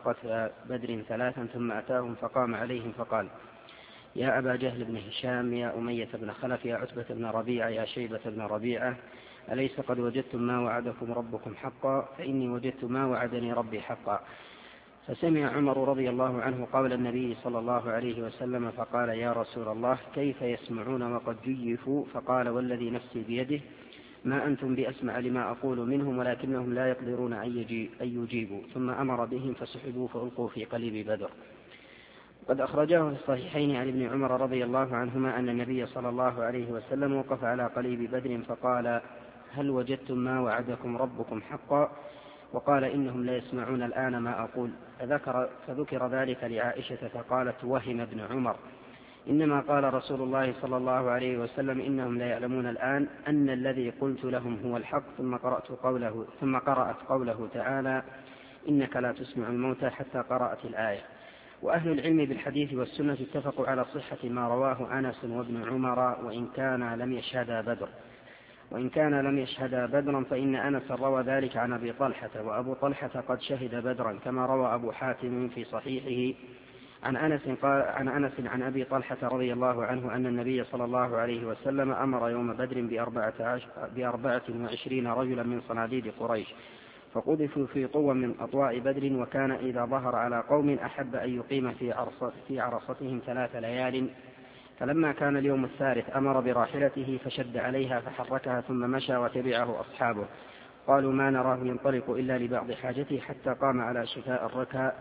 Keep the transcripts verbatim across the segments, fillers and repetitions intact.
قتل بدر ثلاثا ثم أتاهم فقام عليهم فقال: يا أبا جهل بن هشام، يا أمية بن خلف، يا عتبة بن ربيعة، يا شيبة بن ربيعة، أليس قد وجدتم ما وعدكم ربكم حقا؟ فإني وجدت ما وعدني ربي حقا. فسمع عمر رضي الله عنه قول النبي صلى الله عليه وسلم فقال: يا رسول الله، كيف يسمعون وقد جيفوا؟ فقال: والذي نفسي بيده ما أنتم بأسمع لما أقول منهم، ولكنهم لا يقدرون أن يجيبوا. ثم أمر بهم فسحبوا فألقوا في قليب بدر. قد أخرجاه في الصحيحين عن ابن عمر رضي الله عنهما أن النبي صلى الله عليه وسلم وقف على قليب بدر فقال: هل وجدتم ما وعدكم ربكم حقا؟ وقال: إنهم لا يسمعون الآن ما أقول. فذكر, فذكر ذلك لعائشة فقالت: وهم ابن عمر، إنما قال رسول الله صلى الله عليه وسلم: إنهم لا يعلمون الآن أن الذي قلت لهم هو الحق. ثم قرأت قوله, ثم قرأت قوله تعالى: إنك لا تسمع الموتى، حتى قرأت الآية. وأهل العلم بالحديث والسنة اتفقوا على صحة ما رواه أنس وابن عمر، وإن كان لم يشهدا بدر وإن كان لم يشهدا بدرا فإن أنس روى ذلك عن أبي طلحة، وأبو طلحة قد شهد بدرا، كما روى أبو حاتم في صحيحه عن أنس قال عن أنس عن أبي طلحة رضي الله عنه أن النبي صلى الله عليه وسلم أمر يوم بدر بأربعة, بأربعة وعشرين رجلا من صناديد قريش، فقذفوا في طوى من أطواء بدر، وكان إذا ظهر على قوم أحب أن يقيم في, عرص في عرصتهم ثلاث ليال. فلما كان اليوم الثالث أمر براحلته فشد عليها فحركها، ثم مشى وتبعه أصحابه. قالوا: ما نراه ينطلق إلا لبعض حاجته، حتى قام على شفاء الركا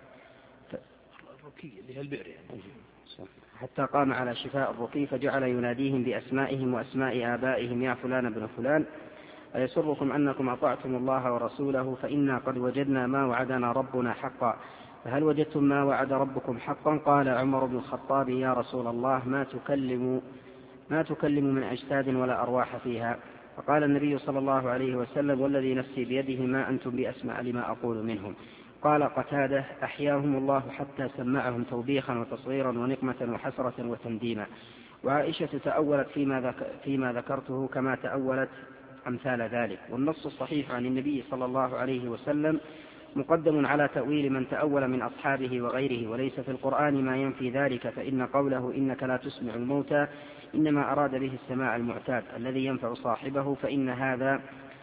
حتى قام على شفاء الرقي فجعل يناديهم بأسمائهم وأسماء آبائهم: يا فلان بن فلان، أيسركم أنكم أطعتم الله ورسوله؟ فإنا قد وجدنا ما وعدنا ربنا حقا، فهل وجدتم ما وعد ربكم حقا؟ قال عمر بن الخطاب: يا رسول الله، ما تكلم, ما تكلم من أجساد ولا أرواح فيها. فقال النبي صلى الله عليه وسلم: والذي نفسي بيده ما أنتم بأسمع لما أقول منهم. قال قتادة: أحياهم الله حتى سمعهم توبيخا وتصغيرا ونقمة وحسرة وتنديما. وعائشة تأولت فيما, ذك فيما ذكرته كما تأولت أمثال ذلك. والنص الصحيح عن النبي صلى الله عليه وسلم مقدم على تأويل من تأول من أصحابه وغيره، وليس في القرآن ما ينفي ذلك، فإن قوله إنك لا تسمع الموتى إنما أراد به السماع المعتاد الذي ينفع صاحبه، فإن هذا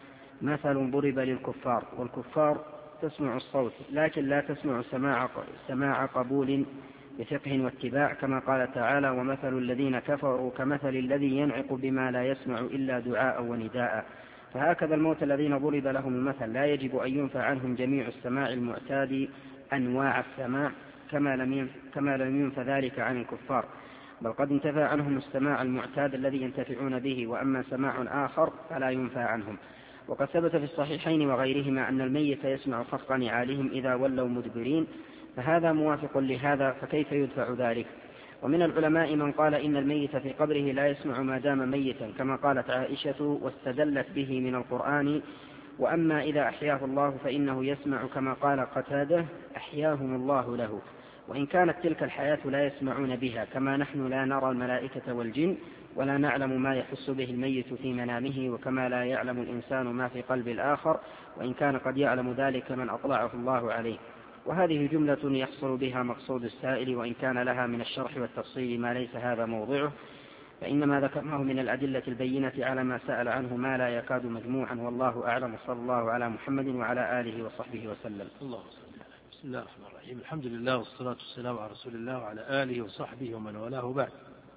مثل ضرب للكفار، والكفار تسمع الصوت لكن لا تسمع سماع, سماع قبول بفقه واتباع، كما قال تعالى: ومثل الذين كفروا كمثل الذي ينعق بما لا يسمع إلا دعاء ونداء. فهكذا الموت الذين ضرب لهم المثل لا يجب أن ينفع عنهم جميع السماع المعتاد أنواع السماع، كما لم كما لم ينفع ذلك عن الكفار، بل قد انتفى عنهم السماع المعتاد الذي ينتفعون به، وأما سماع آخر فلا ينفع عنهم. وقد ثبت في الصحيحين وغيرهما أن الميت يسمع خفق نعالهم إذا ولوا مدبرين، فهذا موافق لهذا، فكيف يدفع ذلك؟ ومن العلماء من قال إن الميت في قبره لا يسمع ما دام ميتا، كما قالت عائشة واستدلت به من القرآن: وأما إذا أحياه الله فإنه يسمع، كما قال قتادة: أحياهم الله له. وإن كانت تلك الحياة لا يسمعون بها، كما نحن لا نرى الملائكة والجن ولا نعلم ما يحس به الميت في منامه، وكما لا يعلم الإنسان ما في قلب الآخر، وإن كان قد يعلم ذلك من أطلعه الله عليه. وهذه جملة يحصل بها مقصود السائل، وإن كان لها من الشرح والتفصيل ما ليس هذا موضعه، فإنما ذكرناه من الأدلة البينة على ما سأل عنه ما لا يكاد مجموعا، والله أعلم. صلى الله على محمد وعلى آله وصحبه وسلم. الله بسم الله الرحمن الرحيم. الحمد لله والصلاة والسلام على رسول الله وعلى آله وصحبه ومن والاه بعد.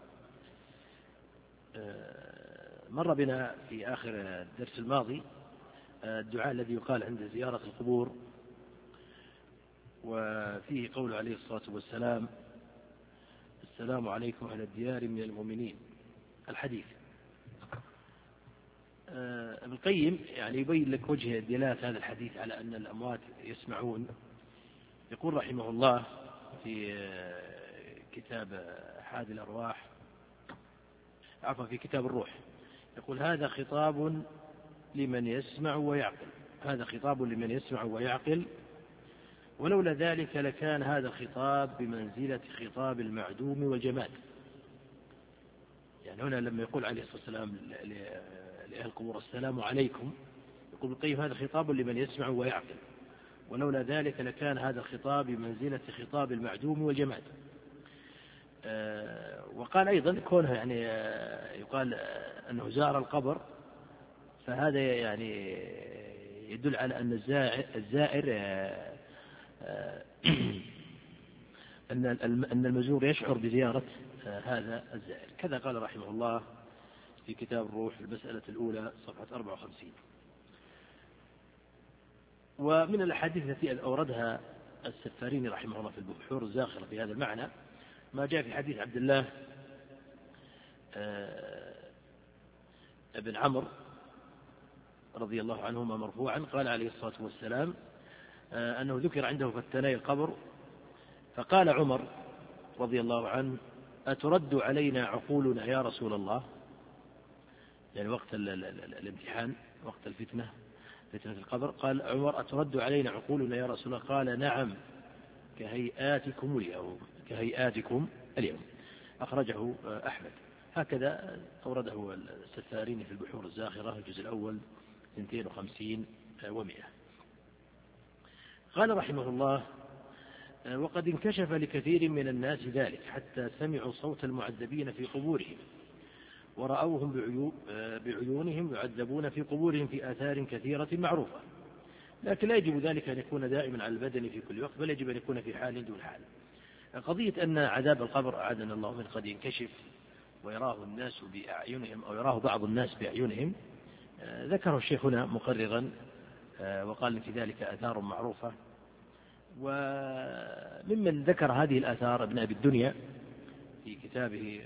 مر بنا في آخر الدرس الماضي الدعاء الذي يقال عند زيارة القبور، وفيه قول عليه الصلاة والسلام: السلام عليكم أهل الديار من المؤمنين، الحديث. ابن القيم يعني يبين لك وجه دلالة هذا الحديث على أن الأموات يسمعون. يقول رحمه الله في كتاب حاد الأرواح عفوا في كتاب الروح، يقول: هذا خطاب لمن يسمع ويعقل، هذا خطاب لمن يسمع ويعقل، ولولا ذلك لكان هذا الخطاب بمنزلة خطاب المعدوم والجماد. يعني هنا لما يقول عليه الصلاة والسلام لأهل القبور: السلام عليكم، يقول ابن القيم: هذا خطاب لمن يسمع ويعقل، ولولا ذلك لكان هذا الخطاب بمنزلة خطاب المعدوم والجماد. وقال أيضا كونه يعني يقال أنه زار القبر، فهذا يعني يدل على أن الزائر أن المزور يشعر بزيارة هذا الزائر. كذا قال رحمه الله في كتاب الروح في المسألة الأولى صفحة أربعة وخمسين. ومن الأحاديث التي أوردها السفاريني رحمه الله في البحور الزاخرة في هذا المعنى ما جاء في حديث عبد الله بن عمرو رضي الله عنهما مرفوعا قال عليه الصلاة والسلام أنه ذكر عنده فتني القبر، فقال عمر رضي الله عنه: أترد علينا عقولنا يا رسول الله؟ يعني وقت الامتحان، وقت الفتنة، فتنة القبر. قال عمر: أترد علينا عقولنا يا رسول الله؟ قال: نعم، كهيئاتكم اليوم، كهيئاتكم اليوم. أخرجه أحمد. هكذا أورده السفاريني في البحور الزاخرة الجزء الأول اثنين وخمسين ومئة. قال رحمه الله: وقد انكشف لكثير من الناس ذلك حتى سمعوا صوت المعذبين في قبورهم ورأوهم بعيونهم يعذبون في قبورهم في آثار كثيرة معروفة، لكن لا يجب ذلك أن يكون دائما على البدن في كل وقت، بل يجب أن يكون في حال دون حال. قضية أن عذاب القبر أعاذنا الله منه قد ينكشف ويراه الناس بأعينهم أو يراه بعض الناس بأعينهم، ذكره الشيخ هنا مقررا وقال في ذلك آثار معروفة. وممن ذكر هذه الآثار ابن أبي الدنيا في كتابه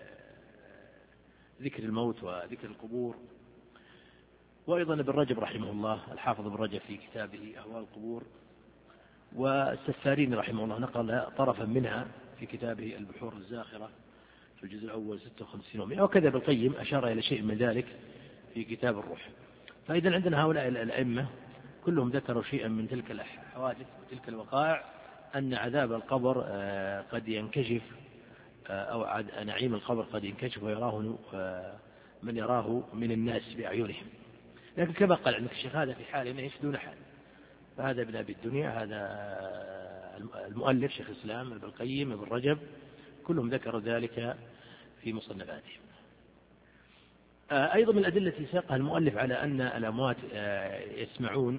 ذكر الموت وذكر القبور، وأيضا ابن رجب رحمه الله، الحافظ ابن رجب في كتابه أهواء القبور، والسفارين رحمه الله نقل طرفا منها في كتابه البحور الزاخرة في الجزء الأول ستة وخمسين ومئة، وكذا ابن القيم أشار إلى شيء من ذلك في كتاب الروح. فإذا عندنا هؤلاء الأئمة كلهم ذكروا شيئا من تلك الحوادث وتلك الوقائع، أن عذاب القبر قد ينكشف أو نعيم القبر قد ينكشف ويراه من يراه من الناس بأعينهم. لكن كما قال عندك الشيخ هذا في حال ايش دون حال، فهذا ابن أبي الدنيا، هذا المؤلف شيخ الإسلام ابن القيم ابن رجب كلهم ذكروا ذلك في مصنفاتهم. أيضا من الأدلة التي ساقها المؤلف على أن الأموات يسمعون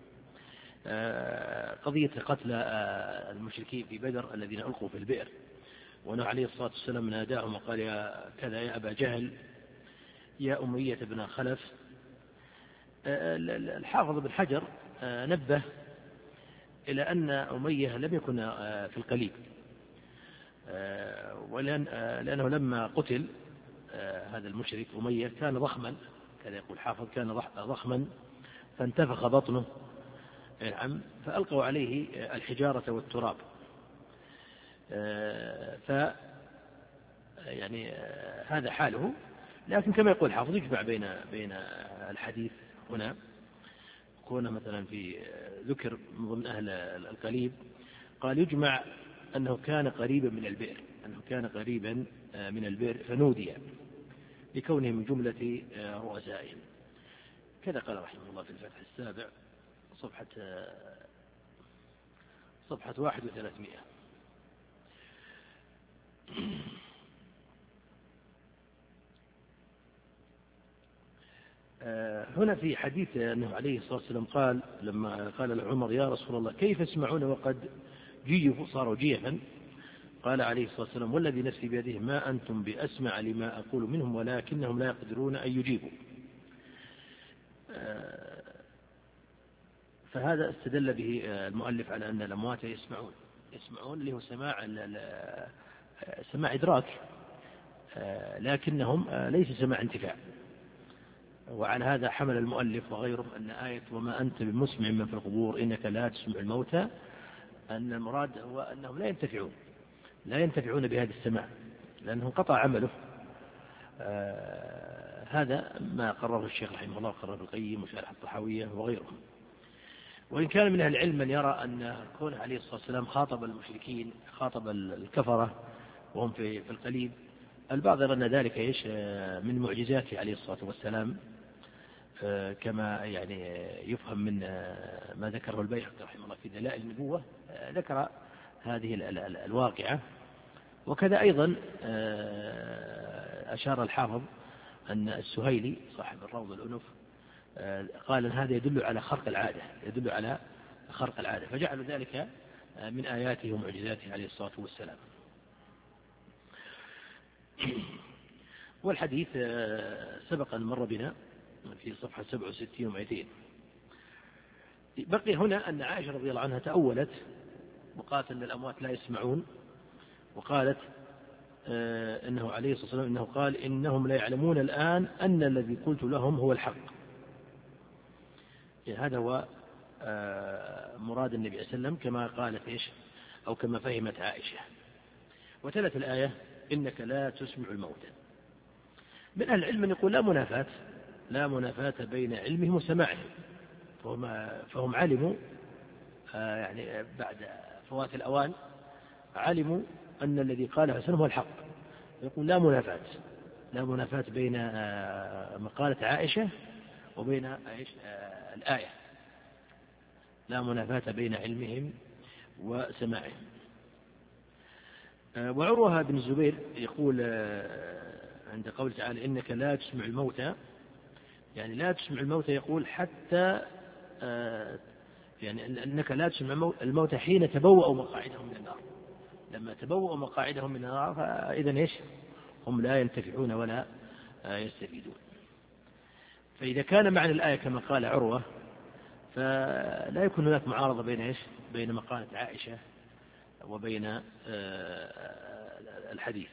قضية قتل المشركين في بدر الذين ألقوا في البئر، وأنه عليه الصلاة والسلام ناداهم وقال: يا كذا يا أبا جهل، يا أمية بن خلف. الحافظ بن حجر نبه إلى أن أمية لم يكن في القليب، لأنه لما قتل هذا المشرك أمية كان ضخما، كذا يقول الحافظ كان ضخما فانتفخ بطنه، نعم، فألقوا عليه الحجارة والتراب. ف يعني هذا حاله. لكن كما يقول الحافظ يجمع بين بين الحديث هنا، كون مثلا في ذكر من ضمن أهل القليب قال يجمع أنه كان قريبا من البئر، أنه كان قريبا من البئر فنودي لكونه من جملة رؤسائهم. كذا قال رحمه الله في الفتح السابع صفحة صفحة واحد وثلاثمائة. هنا في حديث أنه عليه الصلاة والسلام قال لما قال لعمر: يا رسول الله، كيف يسمعون وقد جيفوا صاروا جيفا؟ قال عليه الصلاة والسلام: والذي نفسي بيده ما أنتم بأسمع لما أقول منهم ولكنهم لا يقدرون أن يجيبوا. فهذا استدل به المؤلف على أن الأموات يسمعون، يسمعون اللي هو سماع سماع إدراك، لكنهم ليس سماع انتفاع. وعلى هذا حمل المؤلف وغيره أن آية وما أنت بمسمع من في القبور إنك لا تسمع الموتى، أن المراد هو أنهم لا ينتفعون لا ينتفعون بهذا السماع لأنه انقطع عمله. آه هذا ما قرره الشيخ رحمه الله وقرره ابن القيم وشارح الطحاوية وغيرهم. وإن كان من أهل العلم من يرى أن كون عليه الصلاة والسلام خاطب المشركين، خاطب الكفرة وهم في في القليب، البعض يرى أن ذلك إيش من معجزاته عليه الصلاة والسلام، كما يعني يفهم من ما ذكره البيهقي رحمه الله في دلائل النبوة، ذكر هذه الواقعة. وكذا أيضا أشار الحافظ أن السهيلي صاحب الروض الأنف قال أن هذا يدل على خرق العادة، يدل على خرق العادة، فجعل ذلك من آياته ومعجزاته عليه الصلاة والسلام. والحديث سبق أن مر بنا في صفحة سبعة وستين ومئتين. بقي هنا أن عائشة رضي الله عنها تأولت وقالت أن الأموات لا يسمعون، وقالت إنه عليه الصلاة والسلام إنه قال إنهم لا يعلمون الآن أن الذي قلت لهم هو الحق. يعني هذا هو مراد النبي صلى الله عليه وسلم كما قالت إيش أو كما فهمت عائشة. وتلت الآية إنك لا تسمع الموتى. من أهل العلم يقول لا منافاة لا منافاة بين علمهم وسماعهم، فهم, فهم علموا يعني بعد فوات الأوان علموا أن الذي قاله حسن هو الحق. يقول لا منافاة لا منافاة بين مقالة عائشة وبين الآية، لا منافاة بين علمهم وسماعهم. وعروة بن الزبير يقول عند قول تعالى إنك لا تسمع الموتى، يعني لا تسمع الموتى يقول حتى يعني أنك لا تسمع الموتى حين تبوأوا مقاعدهم من النار، لما تبوأوا مقاعدهم من النار فإذن إيش هم لا ينتفعون ولا يستفيدون. فإذا كان معنى الآية كما قال عروة فلا يكون هناك معارضة بين إيش بين مقالة عائشة وبين الحديث.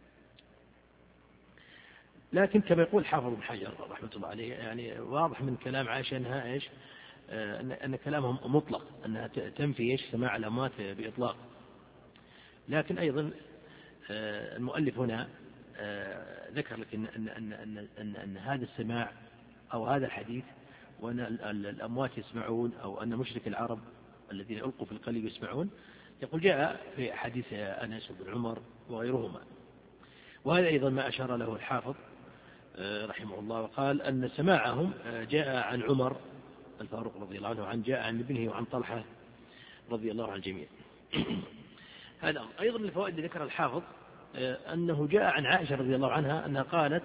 لكن كما يقول حافظ بن حجر رحمة الله عليه يعني واضح من كلام عائشة أنها إيش أن كلامهم مطلق، أنها تنفي إيش سماع الأموات بإطلاق. لكن أيضا المؤلف هنا ذكر لك أن, أن, أن, أن, أن هذا السماع أو هذا الحديث وأن الأموات يسمعون أو أن مشرك العرب الذين ألقوا في القلب يسمعون، يقول جاء في حديث أنس بن عمر وغيرهما. وهذا أيضا ما أشار له الحافظ رحمه الله، وقال أن سماعهم جاء عن عمر الفاروق رضي الله عنه، عن جاء عن ابنه وعن طلحة رضي الله عن الجميع. هذا أيضا الفوائد اللي ذكر الحافظ أنه جاء عن عائشة رضي الله عنها أنها قالت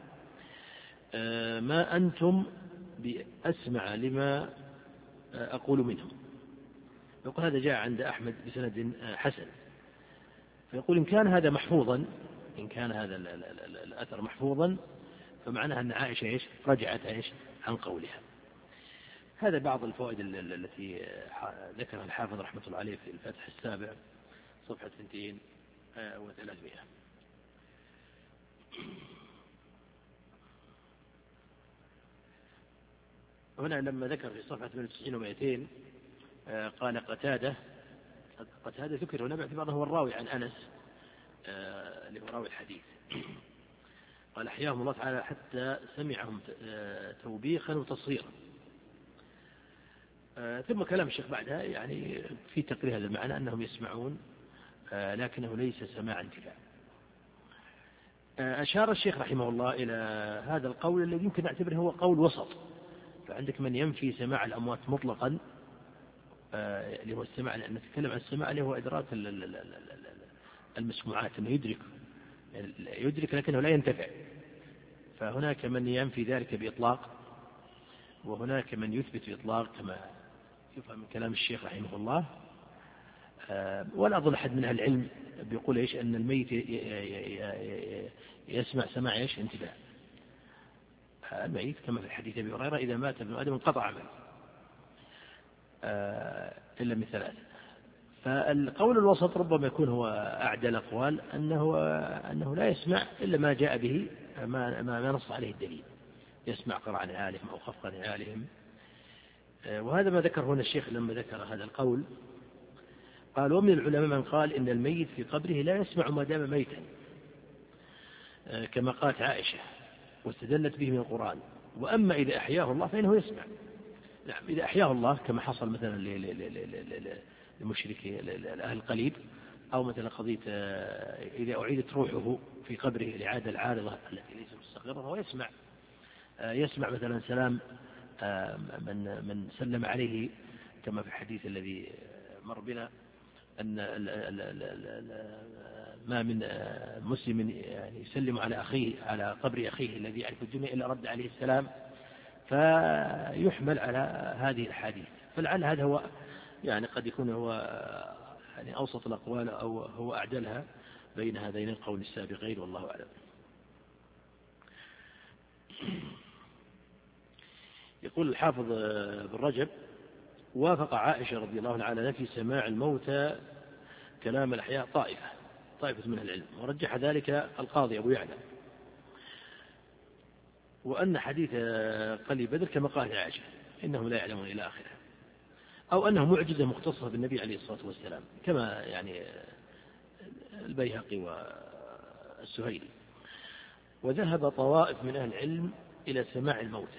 ما أنتم بأسمع لما أقول منهم. يقول هذا جاء عند أحمد بسند حسن. فيقول إن كان هذا محفوظا إن كان هذا الأثر محفوظا فمعناها أن عائشة إيش رجعت إيش عن قولها. هذا بعض الفوائد التي ذكرها الحافظ رحمة الله عليه في الفتح السابع صفحة اثنتين وثلاثمائة. هنا لما ذكر في صفحة ثمانية وتسعين ومئتين قال قتادة قتادة ذكر هنا باعتباره هو الراوي عن أنس اللي هو راوي الحديث. قال أحياهم الله تعالى حتى سمعهم توبيخا وتصغيرا. ثم كلام الشيخ بعدها يعني في تقرير هذا المعنى أنهم يسمعون لكنه ليس سماع انتفاع. أشار الشيخ رحمه الله إلى هذا القول الذي يمكن نعتبره هو قول وسط. فعندك من ينفي سماع الأموات مطلقا اللي هو السماع، لأن نتكلم عن السماع اللي هو إدراك المسموعات، أنه يدرك يدرك لكنه لا ينتفع. فهناك من ينفي ذلك بإطلاق وهناك من يثبت بإطلاق كما يفهم من كلام الشيخ رحمه الله. ولا أظن أحد من أهل العلم بيقول إيش أن الميت يسمع سماع إيش انتفاع. الميت كما في الحديث أبي هريرة إذا مات ابن آدم انقطع عمله إلا من ثلاث. فالقول الوسط ربما يكون هو أعدل الأقوال أنه أنه لا يسمع إلا ما جاء به ما ما نص عليه الدليل، يسمع قرع نعالهم أو خفق نعالهم. وهذا ما ذكر هنا الشيخ لما ذكر هذا القول. قال ومن العلماء من قال إن الميت في قبره لا يسمع ما دام ميتا كما قالت عائشة واستدلت به من القرآن. وأما إذا أحياه الله فإنه يسمع. نعم إذا أحياه الله كما حصل مثلا لمشركي أهل القليب، أو مثلا قضية إذا أعيدت روحه في قبره الإعادة العارضة التي ليس مستقرة فهو يسمع يسمع مثلا سلام من من سلم عليه، كما في الحديث الذي مر بنا أن ما من مسلم يعني يسلم على أخيه على قبر أخيه الذي يعرف الدنيا إلا رد عليه السلام، فيحمل على هذه الحديث. فلعل هذا هو يعني قد يكون هو يعني أوسط الأقوال أو هو أعدلها بين هذين القول السابقين، والله أعلم. يقول الحافظ بن رجب: وافق عائشة رضي الله عنها على نفي سماع الموتى كلام الأحياء طائفة طائفة من العلم، ورجح ذلك القاضي أبو يعلى، وأن حديث قلي بدر كما قالت عائشة إنهم لا يعلمون إلى آخره، أو أنه معجزة مختصة بالنبي عليه الصلاة والسلام كما يعني البيهقي والسهيلي. وذهب طوائف من أهل العلم إلى سماع الموتى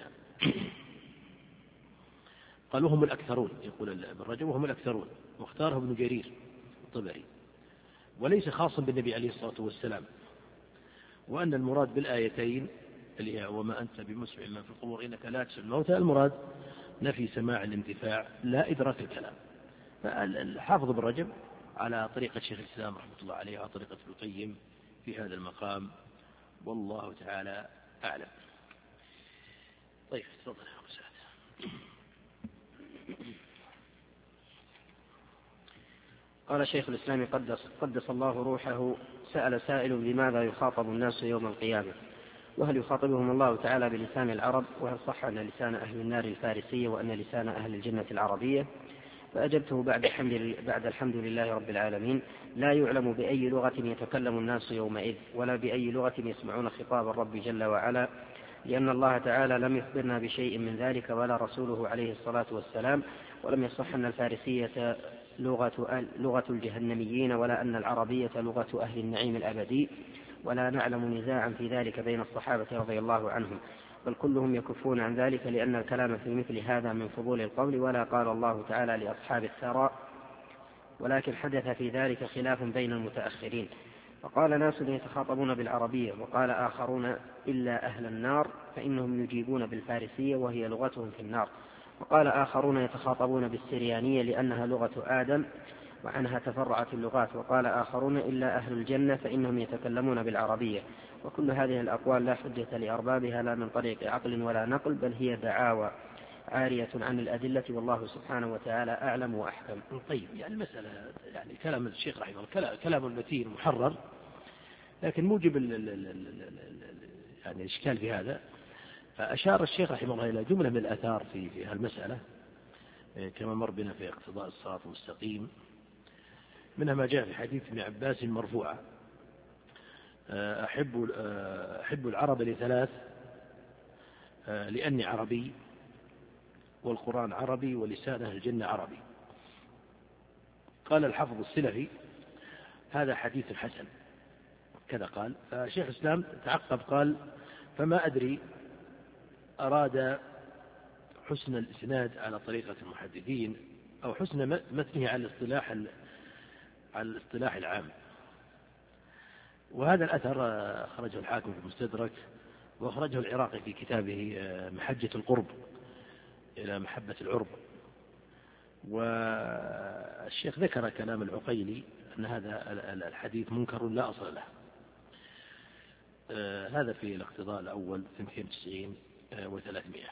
قالوا هم الأكثرون، يقول ابن رجب وهم الأكثرون، واختاره ابن جرير الطبري، وليس خاصا بالنبي عليه الصلاة والسلام، وأن المراد بالآيتين اللي هي وما أنت بمسمع من في القبور إنك لا تسمع الموتى، المراد نفي سماع الانتفاع لا إدراك الكلام. فالحافظ ابن رجب على طريقة شيخ الإسلام رحمة الله عليه وعلى طريقة ابن القيم في هذا المقام، والله تعالى أعلم. طيب تفضل يا أبو سعد. قال شيخ الإسلام قدس, قدس الله روحه: سأل سائل لماذا يخاطب الناس يوم القيامة، وهل يخاطبهم الله تعالى بلسان العرب، وهل صح أن لسان أهل النار الفارسية وأن لسان أهل الجنة العربية؟ فأجبته بعد الحمد, بعد الحمد لله رب العالمين: لا يعلم بأي لغة يتكلم الناس يومئذ، ولا بأي لغة يسمعون خطاب الرب جل وعلا، لأن الله تعالى لم يخبرنا بشيء من ذلك ولا رسوله عليه الصلاة والسلام، ولم يصح أن الفارسية لغة, لغة الجهنميين، ولا أن العربية لغة أهل النعيم الأبدي، ولا نعلم نزاعا في ذلك بين الصحابة رضي الله عنهم، بل كلهم يكفون عن ذلك، لأن الكلام في مثل هذا من فضول القول، ولا قال الله تعالى لأصحاب الثراء، ولكن حدث في ذلك خلاف بين المتأخرين، فقال ناس يتخاطبون بالعربية، وقال آخرون إلا أهل النار فإنهم يجيبون بالفارسية وهي لغتهم في النار، وقال آخرون يتخاطبون بالسريانية لأنها لغة آدم وعنها تفرعت اللغات، وقال آخرون إلا أهل الجنة فإنهم يتكلمون بالعربية. وكل هذه الأقوال لا حجة لأربابها لا من طريق عقل ولا نقل، بل هي دعاوى عارية عن الأدلة، والله سبحانه وتعالى أعلم وأحكم. طيب يعني المسألة يعني كلام الشيخ رحمه الله كلام متين محرر، لكن موجب ال ال ال ال يعني الإشكال في هذا. فأشار الشيخ رحمه الله إلى جملة من الآثار في في هالمسألة كما مر بنا في اقتضاء الصراط المستقيم، منها ما جاء في حديث ابن عباس مرفوعا: أحب أحب العرب لثلاث: لأني عربي، والقرآن عربي، ولسان أهل الجنة عربي. قال الحافظ السلفي: هذا حديث حسن، كذا قال. فشيخ الإسلام تعقب قال: فما أدري أراد حسن الإسناد على طريقة المحدثين أو حسن متنه على الاصطلاح على الاصطلاح العام. وهذا الأثر أخرجه الحاكم في المستدرك، وأخرجه العراقي في كتابه محجة القرب إلى محبة العرب. والشيخ ذكر كلام العقيلي أن هذا الحديث منكر لا أصل له. هذا في الاقتضاء الأول اثنين وتسعين وثلاثمائة.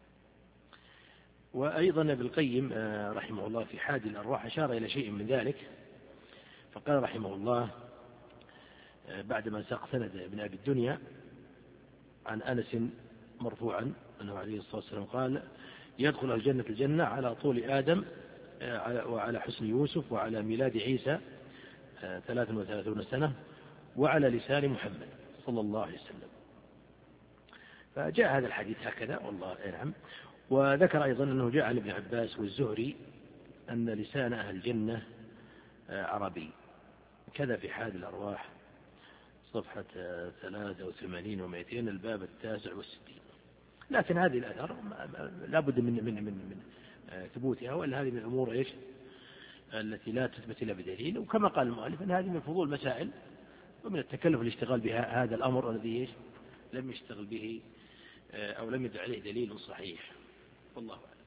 وأيضا ابن القيم رحمه الله في حادي الأرواح أشار إلى شيء من ذلك، فقال رحمه الله بعدما ساق سند ابن أبي الدنيا عن أنس مرفوعا أنه عليه الصلاة والسلام قال: يدخل الجنة الجنة على طول آدم وعلى حسن يوسف وعلى ميلاد عيسى ثلاث وثلاثون سنة وعلى لسان محمد صلى الله عليه وسلم. فجاء هذا الحديث هكذا والله أعلم. وذكر أيضا أنه جاء عن ابن عباس والزهري أن لسان أهل الجنة عربي، كذا في حاد الأرواح صفحة ثلاثة وثمانين ومئتين الباب التاسع والستين. لكن هذه الأثر لا بد من, من, من, من ثبوتها، وإلا هذه من الأمور إيش التي لا تثبت إلا بدليل. وكما قال المؤلف أن هذه من فضول مسائل ومن التكلف الاشتغال بها هذا الأمر الذي إيش لم يشتغل به أو لم يدل عليه دليل صحيح، والله أعلم.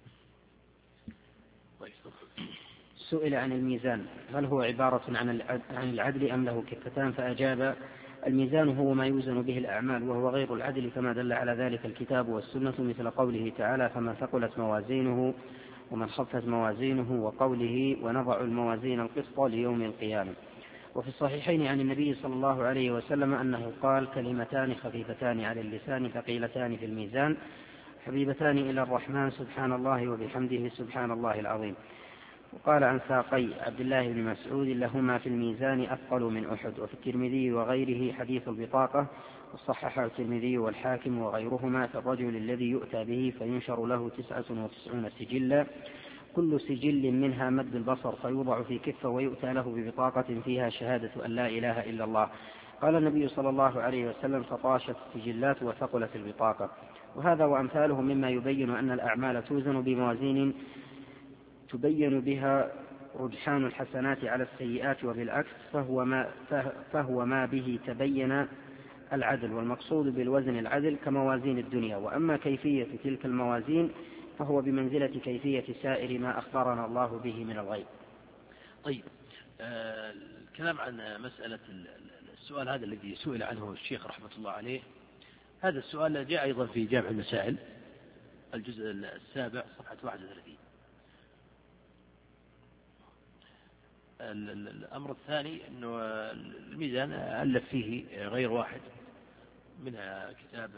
سئل عن الميزان هل هو عبارة عن العدل أم له كفتان، فأجاب: الميزان هو ما يوزن به الأعمال، وهو غير العدل كما دل على ذلك الكتاب والسنة، مثل قوله تعالى: فمن ثقلت موازينه ومن خفت موازينه، وقوله: ونضع الموازين القسط ليوم القيامة. وفي الصحيحين عن النبي صلى الله عليه وسلم أنه قال: كلمتان خفيفتان على اللسان ثقيلتان في الميزان حبيبتان إلى الرحمن سبحان الله وبحمده سبحان الله العظيم. وقال عن ساقي عبد الله بن مسعود: لهما في الميزان أثقل من أحد. وفي الترمذي وغيره حديث البطاقة، وصححه الترمذي والحاكم وغيرهما، في الرجل الذي يؤتى به فينشر له تسعة وتسعون سجلا، كل سجل منها مد البصر، فيوضع في كفة ويؤتى له ببطاقة فيها شهادة أن لا إله إلا الله. قال النبي صلى الله عليه وسلم: فطاشت السجلات وثقلت البطاقة. وهذا وأمثاله مما يبين أن الأعمال توزن بموازين تبين بها رجحان الحسنات على السيئات، وبالعكس فهو ما, فهو ما به تبين العدل، والمقصود بالوزن العدل كموازين الدنيا. وأما كيفية تلك الموازين فهو بمنزلة كيفية سائر ما أخبرنا الله به من الغيب. طيب، آه الكلام عن مسألة السؤال هذا الذي سئل عنه الشيخ رحمة الله عليه، هذا السؤال جاء أيضا في جامع المسائل الجزء السابع صفحة واحد وثلاثين. الأمر الثاني أنه الميزان ألف فيه غير واحد، منها كتاب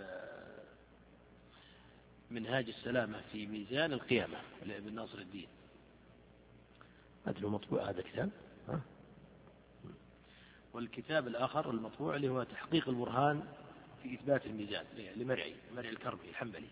منهاج السلامة في ميزان القيامة لابن ناصر الدين، هذا مطبوع هذا كتاب. ها؟ والكتاب الآخر المطبوع اللي هو تحقيق البرهان في إثبات الميزان لمرعي مرعي الكرمي الحنبلي.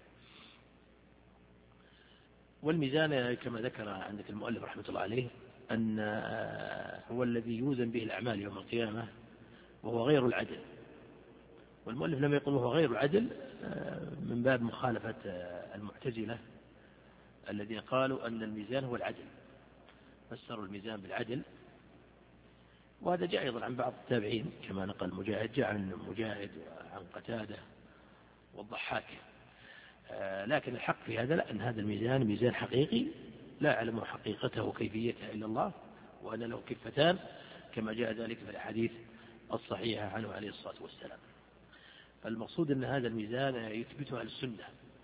والميزان كما ذكر عندك المؤلف رحمة الله عليه أن هو الذي يوزن به الأعمال يوم القيامة، وهو غير العدل. والمؤلف لم يقل وهو غير العدل من باب مخالفة المعتزلة الذين قالوا أن الميزان هو العدل، فسروا الميزان بالعدل. وهذا جاء أيضا عن بعض التابعين كما نقل مجاهد، جاء عن مجاهد وعن قتادة والضحاك. لكن الحق في هذا لا، أن هذا الميزان ميزان حقيقي لا يعلم حقيقته وكيفيتها إلا الله، وأن له كفتان كما جاء ذلك في الأحاديث الصحيحة عنه عليه الصلاة والسلام. فالمقصود أن هذا الميزان يثبتها السنة.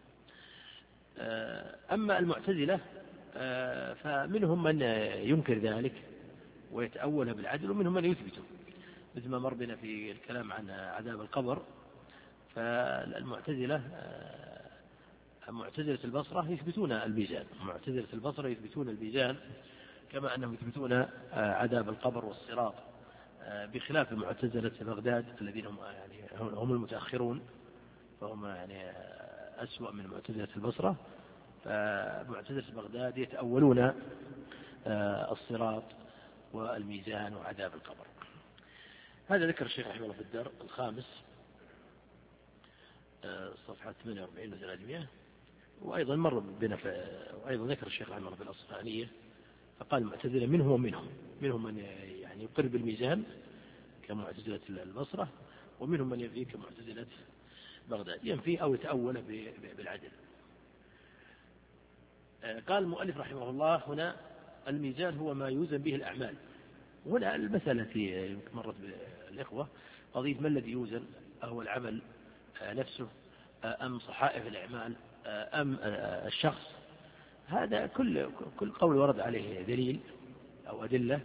أما المعتزلة فمنهم من ينكر ذلك ويتأولها بالعدل، ومنهم من يثبته، مثل ما مر بنا في الكلام عن عذاب القبر. فالمعتزلة معتزلة البصرة يثبتون الميزان، معتزلة البصرة يثبتون الميزان كما أنهم يثبتون عذاب القبر والصراط، بخلاف معتزلة بغداد الذين هم يعني هم المتأخرون، فهم يعني أسوأ من معتزلة البصرة. فمعتزلة بغداد يتأولون الصراط والميزان وعذاب القبر. هذا ذكر الشيخ رحمه الله في الدر الخامس صفحة ثمانية وأربعين وثلاثمائة. وأيضا مر بنا وأيضا ذكر الشيخ رحمه الله في الأصفهانية، فقال المعتزلة منهم ومنهم منهم من يعني يقر بالميزان كمعتزلة البصرة، ومنهم من ينفيه كمعتزلة بغداد، ينفيه أو يتأول بالعدل. قال المؤلف رحمه الله هنا: الميزان هو ما يوزن به الأعمال. وهنا المسألة التي مرت بالإخوة قضية ما الذي يوزن، أهو العمل نفسه أم صحائف الأعمال أم الشخص؟ هذا كل كل قول ورد عليه دليل أو أدلة.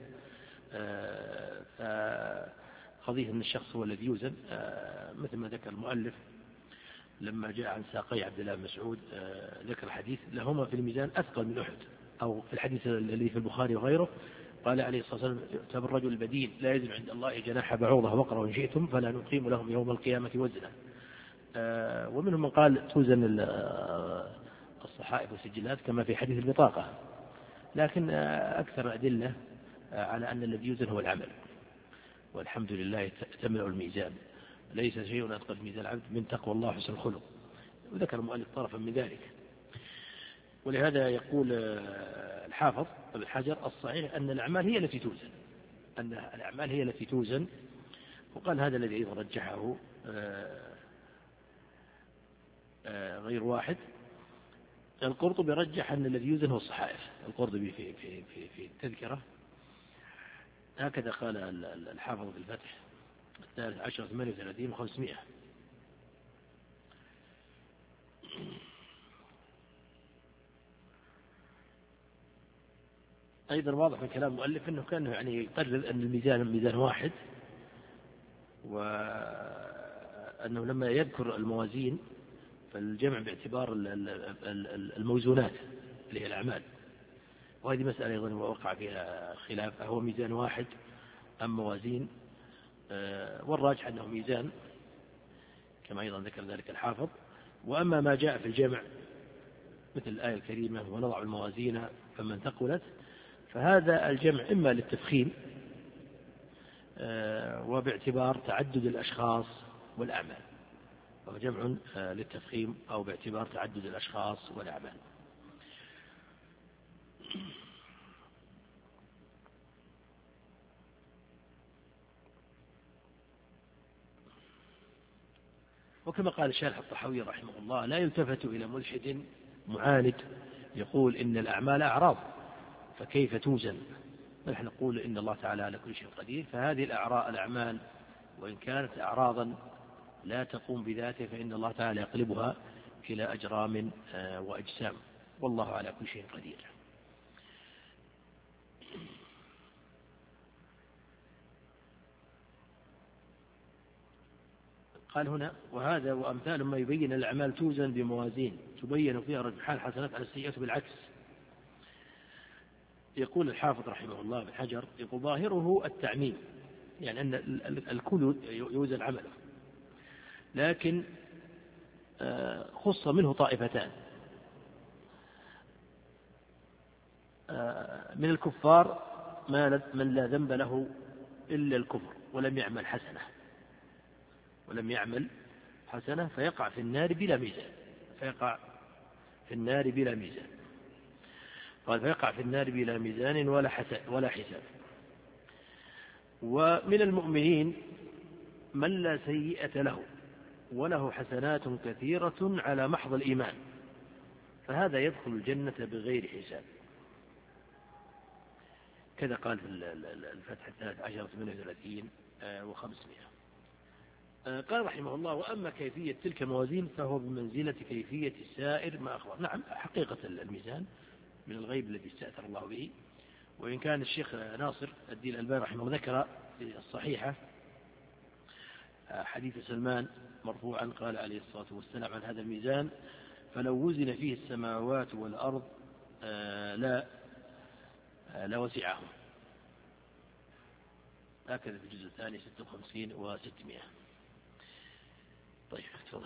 فقضية أن الشخص هو الذي يوزن مثل ما ذكر المؤلف لما جاء عن ساقي عبد الله بن مسعود، ذكر حديث: لهما في الميزان أثقل من أحد. أو في الحديث الذي في البخاري وغيره قال عليه الصلاة والسلام: يؤتى الرجل البدين لا يزن عند الله جناح بعوضة وقرا إن شئتم فلا نقيم لهم يوم القيامة وزنا. ومنهم من قال توزن الصحائف والسجلات كما في حديث البطاقة، لكن أكثر أدلة على أن الذي يوزن هو العمل، والحمد لله تملأ الميزان، ليس شيء أثقل ميزان العبد من تقوى الله وحسن الخلق. وذكر المؤلف طرفا من ذلك. ولهذا يقول الحافظ ابن حجر: الصحيح أن الأعمال هي التي توزن، أن الأعمال هي التي توزن. وقال هذا الذي رجحه غير واحد. القرطبي رجح أن الذي يوزن هو الصحائف، القرطبي في في في في التذكرة هكذا قال الحافظ في الفتح الثالث عشر ثمانية وثلاثين وخمسمائة. أيضا واضح من كلام المؤلف أنه كان يعني يقرر أن الميزان ميزان واحد، وأنه لما يذكر الموازين فالجمع باعتبار الموزونات اللي هي الأعمال، وهذه مسألة أيضا وقع فيها خلاف، هو ميزان واحد أم موازين؟ والراجح أنه ميزان كما أيضا ذكر ذلك الحافظ. وأما ما جاء في الجمع مثل الآية الكريمة ونضع الموازين فمن ثقلت، فهذا الجمع إما للتفخيم وباعتبار تعدد الأشخاص والأعمال، أو جمع للتفخيم أو باعتبار تعدد الأشخاص والأعمال. وكما قال الشارح الطحاوي رحمه الله: لا يلتفت إلى ملحد معاند يقول إن الأعمال أعراض فكيف توزن، نحن نقول إن الله تعالى على كل شيء قدير، فهذه الأعمال وإن كانت أعراضا لا تقوم بذاته فإن الله تعالى يقلبها إلى أجرام وأجسام، والله على كل شيء قدير. قال هنا: وهذا وأمثال ما يبين الأعمال توزن بموازين تبين فيها رجحان الحسنات على السيئات بالعكس. يقول الحافظ رحمه الله بن حجر: يقول ظاهره التعميم، يعني أن الكل يوزن عمله، لكن خص منه طائفتان من الكفار من لا ذنب له إلا الكفر ولم يعمل حسنة ولم يعمل حسنة فيقع في النار بلا ميزان، فيقع في النار بلا ميزان. قال: فيقع في النار بلا ميزان ولا ولا حساب. ومن المؤمنين من لا سيئة له وله حسنات كثيرة على محض الإيمان، فهذا يدخل الجنة بغير حساب. كذا قال في الفتح الثالث عشر ثمانية وثلاثين وخمسمائة. قال رحمه الله: وأما كيفية تلك الموازين فهو بمنزلة كيفية سائر ما أخبر. نعم، حقيقة الميزان من الغيب الذي استأثر الله به. وإن كان الشيخ ناصر الدين الألباني رحمه الله ذكر في الصحيحة حديث سلمان مرفوعا قال عليه الصلاة والسلام عن هذا الميزان: فلو وزن فيه السماوات والأرض لا لا وسعهم. هكذا في الجزء الثاني ستة وخمسين وستمائة. طيب تفضل.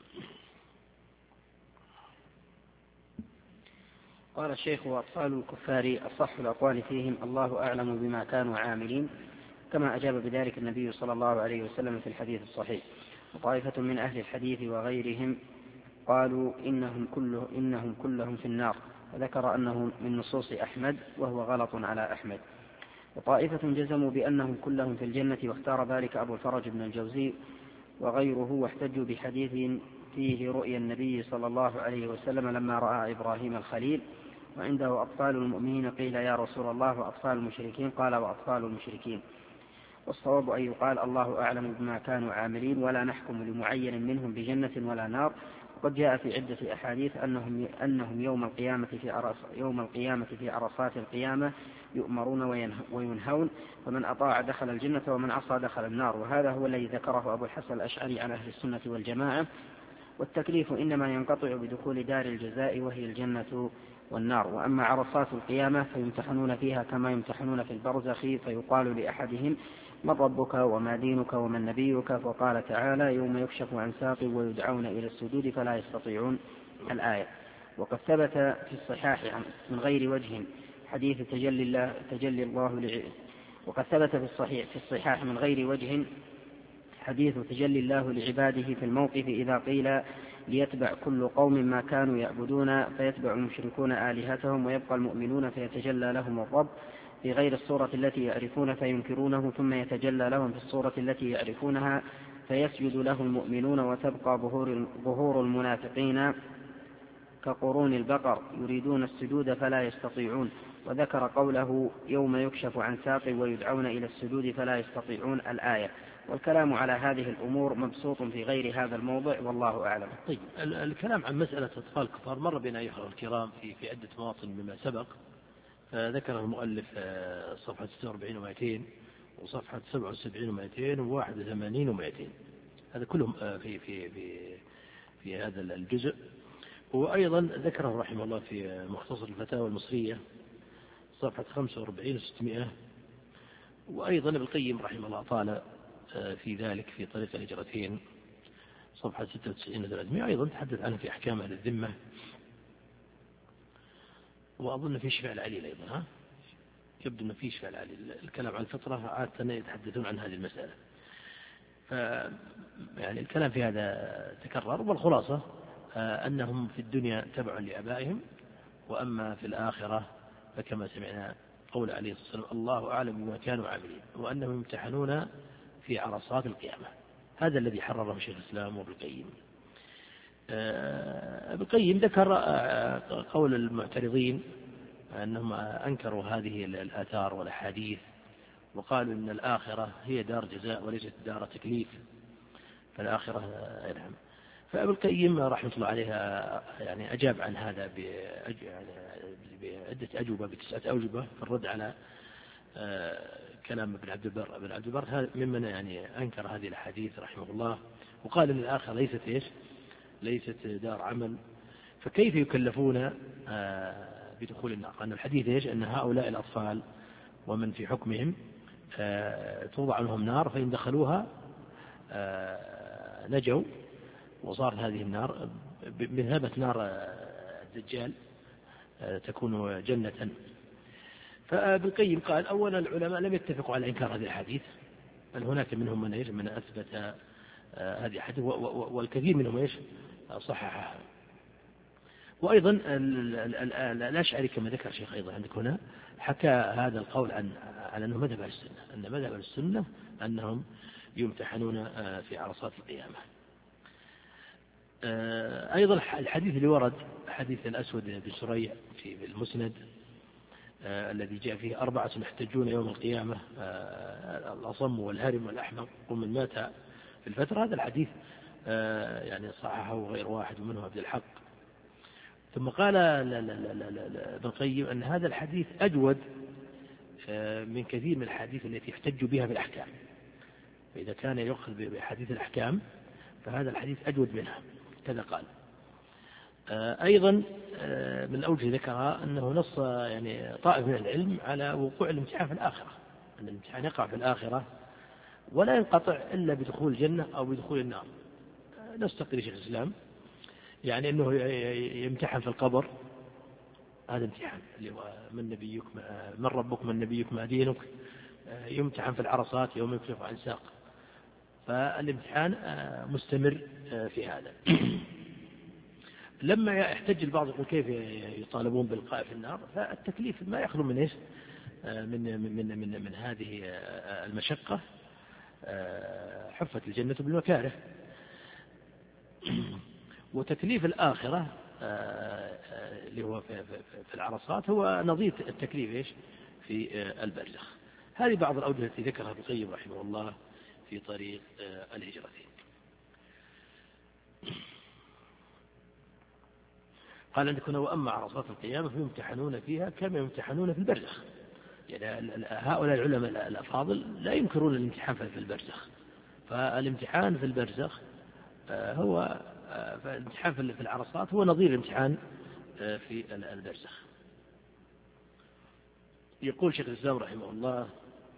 قال الشيخ: وأطفال الكفار أصح الأقوال فيهم الله أعلم بما كانوا عاملين، كما أجاب بذلك النبي صلى الله عليه وسلم في الحديث الصحيح. وطائفة من أهل الحديث وغيرهم قالوا إنهم, كله إنهم كلهم في النار، وذكر أنه من نصوص أحمد وهو غلط على أحمد. وطائفة جزموا بأنهم كلهم في الجنة، واختار ذلك أبو الفرج بن الجوزي وغيره، واحتجوا بحديث فيه رؤيا النبي صلى الله عليه وسلم لما رأى إبراهيم الخليل وعنده أطفال المؤمنين، قيل يا رسول الله وأطفال المشركين؟ قال: وأطفال المشركين. والصواب أن يقال الله أعلم بما كانوا عاملين، ولا نحكم لمعين منهم بجنة ولا نار. وقد جاء في عدة أحاديث أنهم, أنهم يوم القيامة في عرص يوم القيامة في عرصات القيامة يؤمرون وينهون، فمن أطاع دخل الجنة ومن عصى دخل النار. وهذا هو الذي ذكره أبو الحسن الأشعري عن أهل السنة والجماعة. والتكليف إنما ينقطع بدخول دار الجزاء وهي الجنة والنار. وأما عرصات القيامة فيمتحنون فيها كما يمتحنون في البرزخ، فيقال لأحدهم: من ربك وما دينك ومن نبيك؟ فقال تعالى: يوم يكشف عن ساق ويدعون إلى السجود فلا يستطيعون، الآية. وقد ثبت في الصحاح من غير وجه حديث تجلي الله, تجلي الله لع... وقد ثبت في الصحيح في الصحاح من غير وجه حديث تجلي الله لعباده في الموقف إذا قيل ليتبع كل قوم ما كانوا يعبدون، فيتبع المشركون آلهتهم ويبقى المؤمنون فيتجلى لهم الرب في غير الصورة التي يعرفون فينكرونه ثم يتجلى لهم في الصورة التي يعرفونها فيسجد له المؤمنون وتبقى ظهور, ظهور المنافقين كقرون البقر يريدون السجود فلا يستطيعون. وذكر قوله يوم يكشف عن ساق ويدعون إلى السجود فلا يستطيعون الآية. والكلام على هذه الأمور مبسوط في غير هذا الموضع والله أعلم. طيب الكلام عن مسألة أطفال الكفار مر بنا أيها الكرام في في عدة مواطن بما سبق. ذكر المؤلف صفحة ستة وأربعين ومائتين وصفحة سبعة وسبعين ومائتين وواحد وثمانين ومائتين، هذا كلهم في في في في هذا الجزء. وأيضا ذكره رحمه الله في مختصر الفتاوى المصرية صفحة خمسة وأربعين وستمائة. وأيضا ابن القيم رحمه الله طال في ذلك في طريق الهجرتين صفحة ستة وتسعين وثلاثمائة، أيضا تحدث عنه في أحكام أهل الذمة. وأظن في شفاء العليل أيضا، ها يبدو أن في شفاء العليل. الكلام عن الفطرة عادة يتحدثون عن هذه المسألة، ف يعني الكلام في هذا تكرر. والخلاصة أنهم في الدنيا تبع لآبائهم، وأما في الآخرة فكما سمعنا قول عليه الصلاة والسلام الله أعلم بما كانوا عاملين، وأنهم يمتحنون في عرصات القيامة. هذا الذي حرره شيخ الإسلام وابن القيم. ابن القيم ذكر قول المعترضين أنهم أنكروا هذه الآثار والأحاديث وقالوا إن الآخرة هي دار جزاء وليست دار تكليف، فالآخرة نعم. فابن القيم رحمة الله عليها يعني أجاب عن هذا بعدة أجوبة، بتسعة أوجبة في الرد على كلام ابن عبد البر. ابن عبد البر ممن يعني أنكر هذه الأحاديث رحمه الله، وقال إن الآخرة ليست إيش ليست دار عمل، فكيف يكلفون بدخول النار؟ أن الحديث إيش أن هؤلاء الأطفال ومن في حكمهم توضع لهم نار، فإن دخلوها نجوا، وصار هذه النار بمثابة نار الدجال تكون جنة. فابن القيم قال أولا العلماء لم يتفقوا على إنكار هذه الحديث، بل هناك منهم من من أثبت هذه الحديث، والكثير منهم إيش صححها. وأيضا الأشعري كما ذكر شيخ أيضا عندك هنا حكى هذا القول عن على أنه مذهب السنة، أن مذهب السنة أنهم يمتحنون في عرصات القيامة. أيضا الحديث اللي ورد حديث الأسود بن سريع في المسند الذي جاء فيه أربعة يحتجون يوم القيامة، الأصم والهرم والأحمق ومن مات في الفترة. هذا الحديث يعني صححه غير واحد ومنه عبد الحق. ثم قال ابن القيم أن هذا الحديث أجود من كثير من الحديث التي يحتج بها في الأحكام، فإذا كان يؤخذ بحديث الأحكام فهذا الحديث أجود منها، كذا قال. أيضا من الأوجه ذكرها أنه نص يعني طائف من العلم على وقوع الامتحان في الآخرة، أن الامتحان يقع في الآخرة ولا ينقطع إلا بدخول الجنة أو بدخول النار. نص تقرير شيخ الإسلام يعني أنه يمتحن في القبر، هذا امتحان اللي هو من نبيك من ربك من نبيك ما دينك. يمتحن في العرصات يوم يكشف عن ساق، فالامتحان مستمر في هذا. لما يحتج البعض يقول كيف يطالبون بالقاء في النار، فالتكليف ما يخلو من ايش من من من من هذه المشقة. حفت الجنة بالمكاره. وتكليف الآخرة اللي هو في العرصات هو نظير التكليف ايش في البرزخ. هذه بعض الأوجه التي ذكرها ابن القيم رحمه الله في طريق الهجرتين. قال عندك هنا وأما عرصات القيامة فيمتحنون فيها كما يمتحنون في البرزخ. يعني هؤلاء العلماء الأفاضل لا ينكرون الامتحان في البرزخ، فالامتحان في البرزخ هو الامتحان في العرصات هو نظير الامتحان في البرزخ. يقول شيخ الإسلام رحمه الله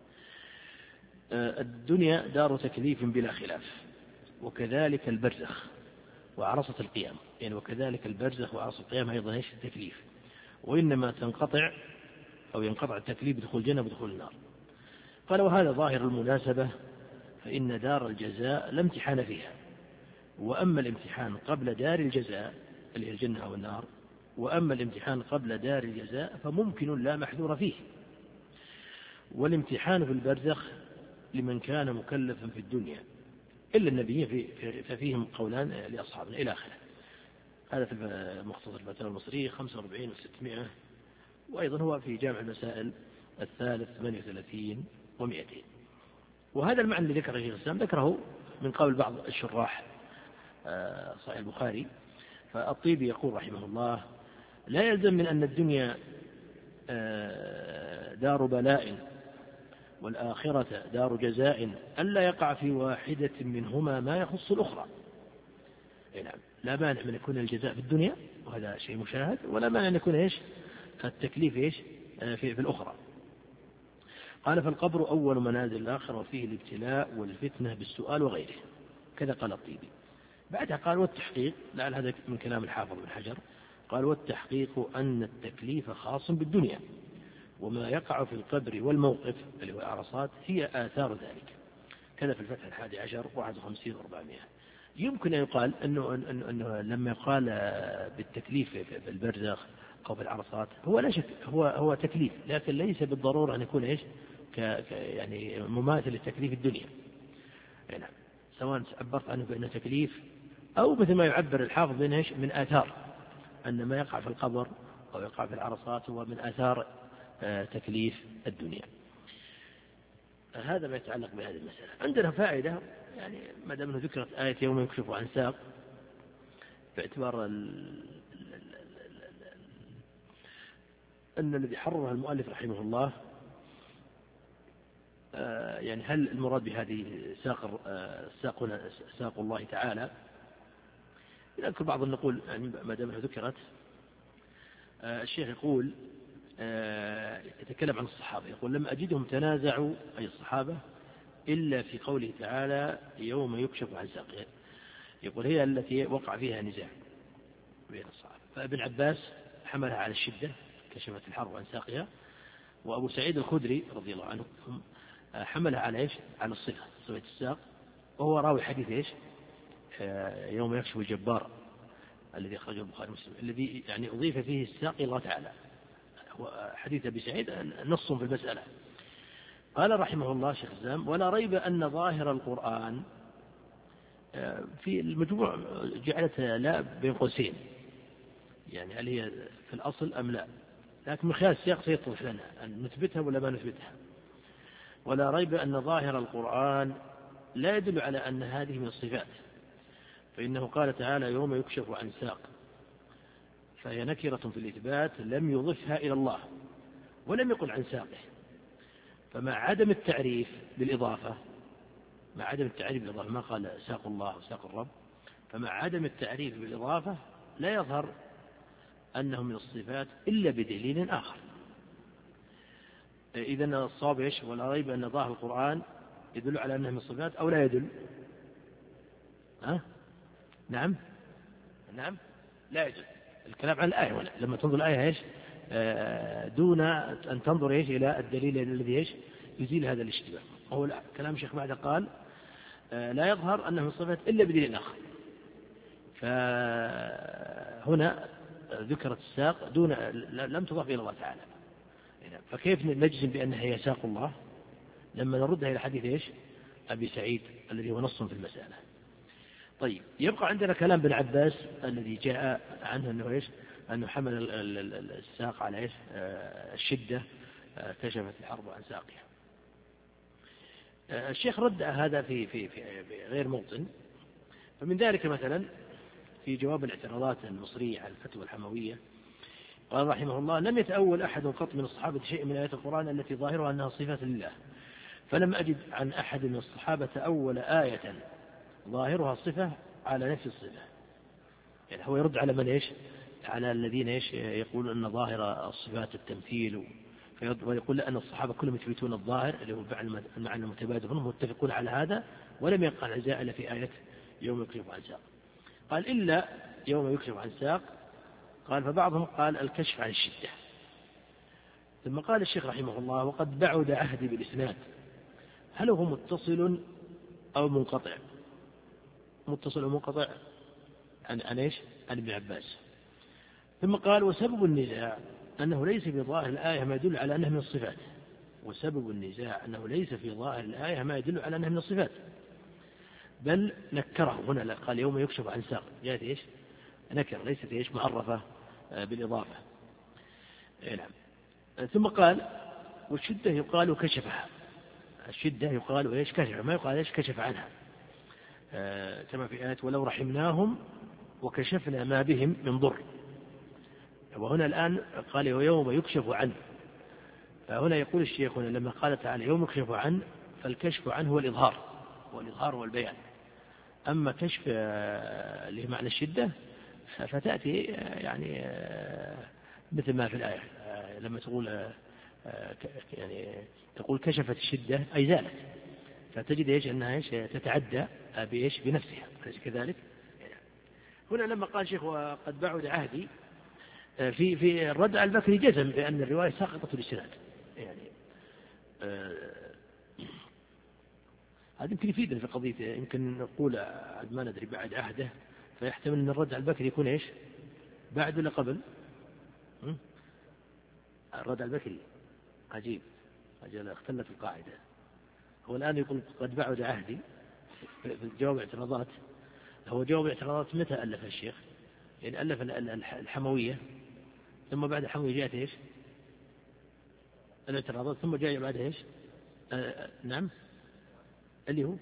الدنيا دار تكليف بلا خلاف، وكذلك البرزخ وعرصة القيامة، يعني وكذلك البرزخ وعرصة القيامة أيضا ايش التكليف، وإنما تنقطع أو ينقطع التكليف بدخول الجنة بدخول النار. قال وهذا ظاهر المناسبة، فإن دار الجزاء لا امتحان فيها، وأما الامتحان قبل دار الجزاء اللي هي الجنة أو النار، وأما الامتحان قبل دار الجزاء فممكن لا محذور فيه. والامتحان في البرزخ لمن كان مكلفا في الدنيا إلا النبيين في ففيهم قولان لأصحابنا إلى آخره. هذا في مختصر الفتاوى المصرية خمسة وأربعين وستمائة، وأيضا هو في جامع المسائل الثالث ثمانية وثلاثين ومئتين. وهذا المعنى الذي ذكره شيخ الإسلام ذكره من قول بعض الشراح صحيح البخاري. فالطيبي يقول رحمه الله: لا يلزم من أن الدنيا دار بلاء والآخرة دار جزاء ألا يقع في واحدة منهما ما يخص الأخرى. نعم، لا مانع من يكون الجزاء في الدنيا وهذا شيء مشاهد، ولا مانع أن يكون إيش التكليف إيش في, في الأخرى. قال: فالقبر أول منازل الآخرة وفيه الابتلاء والفتنة بالسؤال وغيره. كذا قال الطيبي. بعدها قال: والتحقيق، لعل هذا من كلام الحافظ بن حجر، قال: والتحقيق أن التكليف خاص بالدنيا، وما يقع في القبر والموقف اللي هو العرصات هي آثار ذلك. كذا في الفتح الحادي عشر واحد وخمسين وأربعمائة. يمكن أن يقال أنه, أنه, أنه لما يقال بالتكليف في البرزخ أو في العرصات هو لا شك هو هو تكليف، لكن ليس بالضرورة أن يكون إيش ك يعني مماثل للتكليف الدنيا. يعني سواء عبرت عنه بأنه تكليف أو مثل ما يعبر الحافظ من إيش من آثار، أن ما يقع في القبر أو يقع في العرصات هو من آثار تكليف الدنيا. هذا ما يتعلق بهذه المسألة. عندنا فائدة، يعني ما دام انه ذكرت آية يوم يكشف عن ساق، باعتبار أن الذي حررها المؤلف رحمه الله، يعني هل المراد بهذه ساق ساق ساق الله تعالى؟ يذكر بعض النقول، يعني ما دام انه ذكرت. الشيخ يقول يتكلم عن الصحابة، يقول: لم أجدهم تنازعوا أي الصحابة إلا في قوله تعالى يوم يكشف عن ساق. يقول هي التي وقع فيها نزاع بين الصحابة. فابن عباس حملها على الشدة، كشفت الحرب عن ساقها. وأبو سعيد الخدري رضي الله عنه حملها على إيش على الصفة، صفة الساق، وهو راوي حديث إيش يوم يكشف الجبار الذي أخرجه البخاري ومسلم، الذي يعني أضيف فيه الساق إلى الله تعالى. حديث أبي سعيد نص في المسألة. قال رحمه الله شيخ الإسلام: ولا ريب أن ظاهر القرآن في المجموع جعلتها لا بين قوسين، يعني هل هي في الأصل أم لا، لكن من خلال السياق سيتضح لنا أن نثبتها ولا ما نثبتها. ولا ريب أن ظاهر القرآن لا يدل على أن هذه من الصفات، فإنه قال تعالى يوم يكشف عن ساق، فهي نكرة في الإثبات لم يضفها إلى الله ولم يقل عن ساقه. فمع عدم التعريف بالإضافة مع عدم التعريف بالإضافة ما قال ساق الله وساق الرب، فمع عدم التعريف بالإضافة لا يظهر أنه من الصفات إلا بدليل آخر. إذن الصواب إيش؟ ولا ريب أن ظاهر القرآن يدل على أنه من الصفات أو لا يدل؟ أه؟ نعم نعم لا يدل. الكلام عن الآية ولا. لما تنظر الآية إيش آه دون أن تنظر إيش إلى الدليل الذي إيش يزيل هذا الاشتباه. هو كلام الشيخ بعد قال آه لا يظهر أنه من الصفات إلا بدليل آخر. فهنا ذكرت الساق دون لم تضاف إلى الله تعالى. فكيف نجزم بأنها هي ساق الله لما نردها إلى حديث إيش أبي سعيد الذي هو نص في المسألة؟ طيب، يبقى عندنا كلام بن عباس الذي جاء عنه أنه إيش أنه حمل الساق على إيش الشدة، كشفت الحرب عن ساقها. الشيخ رد هذا في في في غير موطن. فمن ذلك مثلا في جواب الاعتراضات المصرية على الفتوى الحموية قال رحمه الله: لم يتأول أحد قط من الصحابة شيء من آيات القرآن التي ظاهرها أنها صفات لله، فلم أجد عن أحد من الصحابة تأول آية ظاهرها الصفة على نفس الصفة. يعني هو يرد على من إيش على الذين إيش يقولون أن ظاهر الصفات التمثيل، ويقول أن الصحابة كلهم يثبتون الظاهر اللي هو المعنى المتبادل، هم متفقون على هذا، ولم يقع العزاء إلا في آية يوم يكشف عن ساق. قال إلا يوم يكشف عن ساق. قال فبعضهم قال الكشف عن الشدة. ثم قال الشيخ رحمه الله: وقد بعد عهدي بالإسناد، هل هو متصل أو منقطع؟ متصل أو منقطع عن عن إيش عن ابن عباس. ثم قال: وسبب النزاع أنه ليس في ظاهر الآية ما يدل على أنها من الصفات، وسبب النزاع أنه ليس في ظاهر الآية ما يدل على أنها من الصفات، بل نكره هنا قال يوم يكشف عن ساق، جاءت إيش نكر ليست إيش معرفة بالإضافة. نعم. ثم قال والشدة يقال كشفها، الشدة يقال إيش كشف، ما يقال إيش كشف عنها، كما في آية ولو رحمناهم وكشفنا ما بهم من ضر. وهنا الآن قال يوم يكشف عنه، فهنا يقول الشيخ هنا لما قال تعالى يوم يكشف عنه فالكشف عنه هو الإظهار، هو الإظهار والبيان. أما كشف اللي معنى الشدة فتأتي يعني مثل ما في الآية لما تقول يعني تقول كشفت الشدة أي زالت، فتجد إيش أنها إيش تتعدى بإيش بنفسها، أليس كذلك؟ هنا لما قال شيخ وقد بعد عهدي في في الرد على البكري جزم بأن الرواية ساقطة الإسناد، يعني آه هذا يمكن يفيدنا في قضية، يمكن نقول عاد ما ندري بعد عهده، فيحتمل أن الرد على البكري يكون إيش بعد ولا قبل؟ الرد على البكري عجيب، أجل اختلت القاعدة. هو الآن يقول قد بعد عهدي في جواب اعتراضات، هو جواب اعتراضات متى ألف الشيخ؟ يعني ألف الحموية ثم بعد الحموية جاءت إيش الاعتراضات، ثم جاء بعد إيش آه نعم اللي هو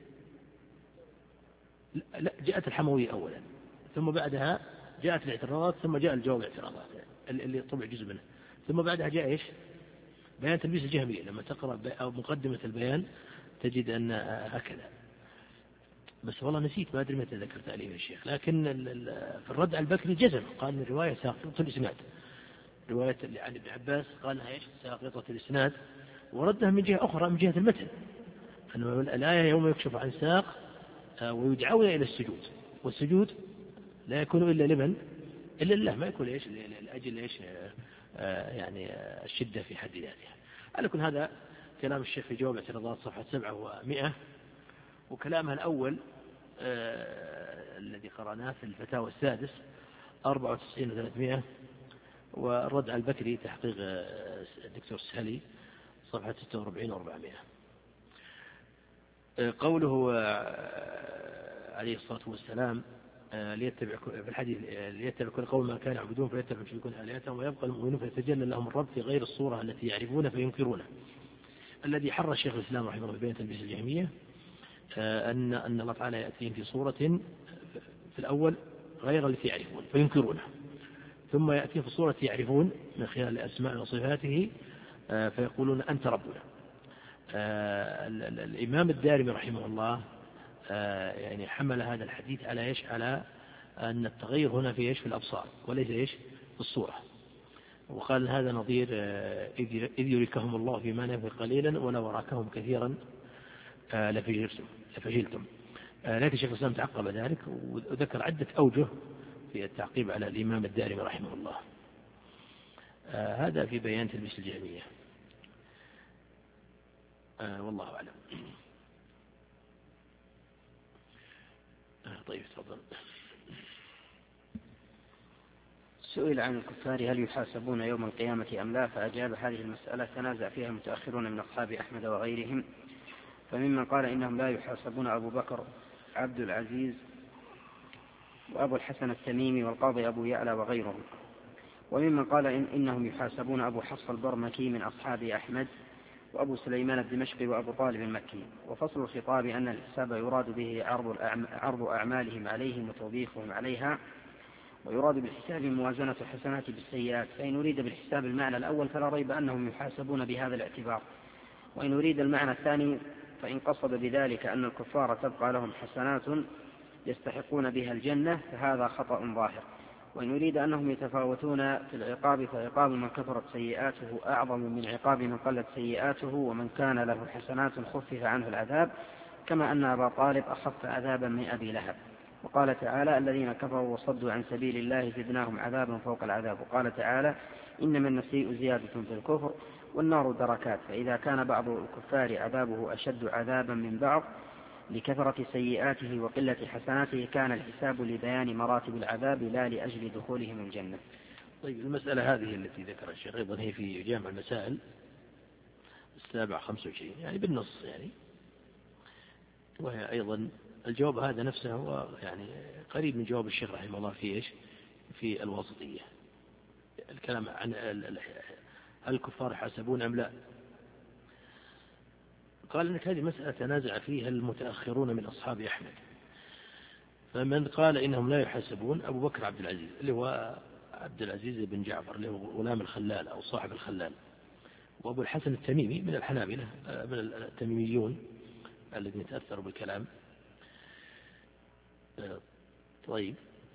لا جاءت الحموية أولا ثم بعدها جاءت الاعتراضات ثم جاء الجواب الاعتراضات اللي طبع جزء منه، ثم بعدها جاء إيش بيان تلبيس الجهمية. لما تقرأ أو مقدمة البيان تجد أن هكذا، بس والله نسيت ما أدري متى ذكرت عليه الشيخ، لكن في الرد على البكري جزم قال إن الرواية ساقطة الإسناد، رواية عن ابن عباس قال إيش ساقطة الإسناد، وردها من جهة أخرى من جهة المتن، أن الآية يوم يكشف عن ساق ويدعون إلى السجود، والسجود لا يكون إلا لمن إلا الله، ما يكون إيش لأجل إيش يعني الشدة في حد ذاتها. على كل هذا كلام الشيخ في جواب اعتراضات صفحة سبعة ومئة، وكلامها الأول آه الذي قرأناه في الفتاوى السادس أربعة وتسعين وثلاثمائة، والرد على البكري تحقيق الدكتور السهلي صفحة ستة وأربعين وأربعمائة. آه قوله آه عليه الصلاة والسلام آه ليتبع في الحديث آه ليتبع كل قوم ما كان يعبدون فيتبع يشركون آلهتهم ويبقى المؤمنون فيتجلى لهم الرب في غير الصورة التي يعرفون فينكرونه، الذي حر الشيخ الإسلام رحمه الله بين تلبيس الجهمية أن أن الله تعالى يأتيهم في صورة في الأول غير التي يعرفون فينكرونه، ثم يأتيهم في صورة يعرفون من خلال أسماء وصفاته فيقولون أنت ربنا. الإمام الدارمي رحمه الله يعني حمل هذا الحديث على إيش على أن التغير هنا في إيش في الأبصار وليس إيش في الصورة، وقال هذا نظير إذ يريكهم الله في منامه قليلا ولو راكهم كثيرا لفجلتم لفجلتم. لكن شيخ الإسلام تعقب ذلك وذكر عدة أوجه في التعقيب على الإمام الدارمي رحمه الله. هذا في بيان تلبيس الجهمية، والله أعلم. طيب تفضل. سئل عن الكفار هل يحاسبون يوم القيامة أم لا، فأجاب هذه المسألة تنازع فيها المتأخرون من أصحاب أحمد وغيرهم، فممن قال إنهم لا يحاسبون أبو بكر عبد العزيز وأبو الحسن التميمي والقاضي أبو يعلى وغيرهم، وممن قال إن إنهم يحاسبون أبو حفص البرمكي من أصحاب أحمد وأبو سليمان الدمشقي وأبو طالب المكي. وفصل الخطاب أن الحساب يراد به عرض أعمالهم عليهم وتوبيخهم عليها، ويراد بالحساب موازنة الحسنات بالسيئات، فإن أريد بالحساب المعنى الأول فلا ريب أنهم يحاسبون بهذا الاعتبار، وإن أريد المعنى الثاني فإن قصد بذلك أن الكفار تبقى لهم حسنات يستحقون بها الجنة فهذا خطأ ظاهر، وإن أريد أنهم يتفاوتون في العقاب فعقاب من كثرت سيئاته أعظم من عقاب من قلت سيئاته، ومن كان له حسنات خفف عنه العذاب، كما أن أبا طالب أخف عذابا من أبي لهب. وقال تعالى الذين كفروا وصدوا عن سبيل الله زدناهم عذابا فوق العذاب. وقال تعالى إنما النسيء زيادة في الكفر والنار دركات، فإذا كان بعض الكفار عذابه أشد عذابا من بعض لكثرة سيئاته وقلة حسناته كان الحساب لبيان مراتب العذاب لا لأجل دخولهم الجنة. طيب المسألة هذه التي ذكر الشيخ أيضا هي في جامع المسائل السابع خمسة وعشرين يعني بالنص يعني. وهي أيضا الجواب هذا نفسه هو يعني قريب من جواب الشيخ رحمه الله في إيش في الواسطية. الكلام عن هل الكفار يحاسبون أم لا. قال إنك هذه مسألة تنازع فيها المتأخرون من أصحاب أحمد، فمن قال إنهم لا يحاسبون أبو بكر عبد العزيز اللي هو عبد العزيز بن جعفر اللي هو غلام الخلال أو صاحب الخلال، وأبو الحسن التميمي من الحنابلة من التميميون الذين تأثروا بالكلام. طيب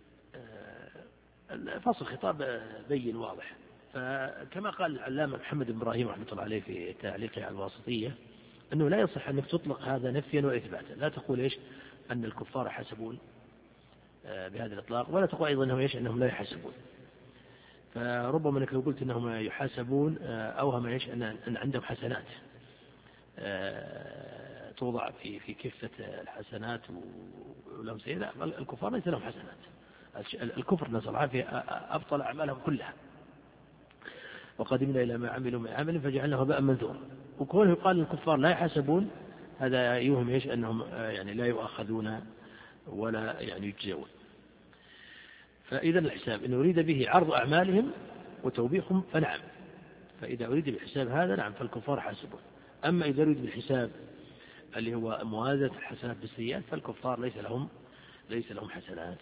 فصل الخطاب بين واضح. فكما قال العلامة محمد بن إبراهيم رحمة الله عليه في تعليقه على الواسطية أنه لا يصح أنك تطلق هذا نفيا وإثباتا، لا تقول إيش أن الكفار يحاسبون بهذا الإطلاق، ولا تقول أيضا أنهم إيش أنهم لا يحاسبون. فربما أنك لو قلت أنهم يحاسبون أوهم إيش أن عندهم حسنات توضع في في كفة الحسنات ولهم سيئات. لا، الكفار ليس لهم حسنات. الكفر نسأل الله العافية أبطل أعمالهم كلها، وقدمنا إلى ما عملوا من عمل فجعلناه هباء منثورا. وكونه يقال الكفار لا يحاسبون هذا يوهم إيش أنهم يعني لا يؤاخذون ولا يعني يجزون. فإذا الحساب إن أريد به عرض أعمالهم وتوبيخهم فنعم، فإذا أريد بالحساب هذا نعم فالكفار حاسبون. أما إذا أريد بالحساب اللي هو موازنة الحسنات بالسيئات فالكفار ليس لهم ليس لهم حسنات.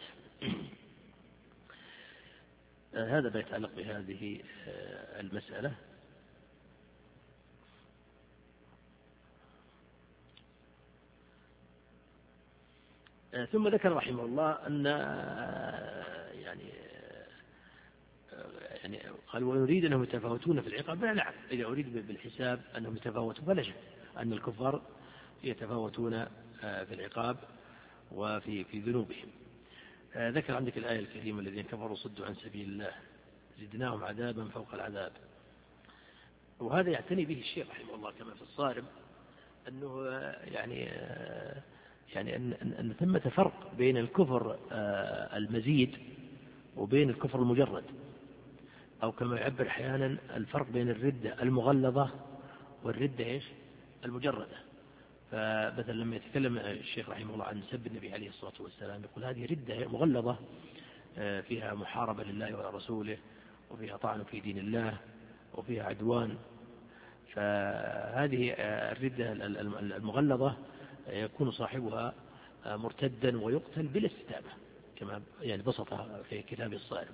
هذا ما يتعلق بهذه المسألة. ثم ذكر رحمه الله أن يعني يعني قال ونريد أنهم يتفاوتون في العقاب. نعم إذا أريد بالحساب أنهم يتفاوتون فلا شك أن الكفار يتفاوتون في العقاب وفي في ذنوبهم. ذكر عندك الآية الكريمة الذين كفروا صدوا عن سبيل الله زدناهم عذابا فوق العذاب. وهذا يعتني به الشيخ رحمه الله كما في الصارم أنه يعني يعني أن, أن ثمة فرق بين الكفر المزيد وبين الكفر المجرد، أو كما يعبر أحيانا الفرق بين الردة المغلظة والردة إيش المجردة. فمثلا لما يتكلم الشيخ رحمه الله عن سب النبي عليه الصلاة والسلام يقول هذه ردة مغلظة فيها محاربة لله ورسوله وفيها طعن في دين الله وفيها عدوان. فهذه الردة المغلظة يكون صاحبها مرتدا ويقتل بلا استتابة كما يعني بسطها في كتاب الصارم.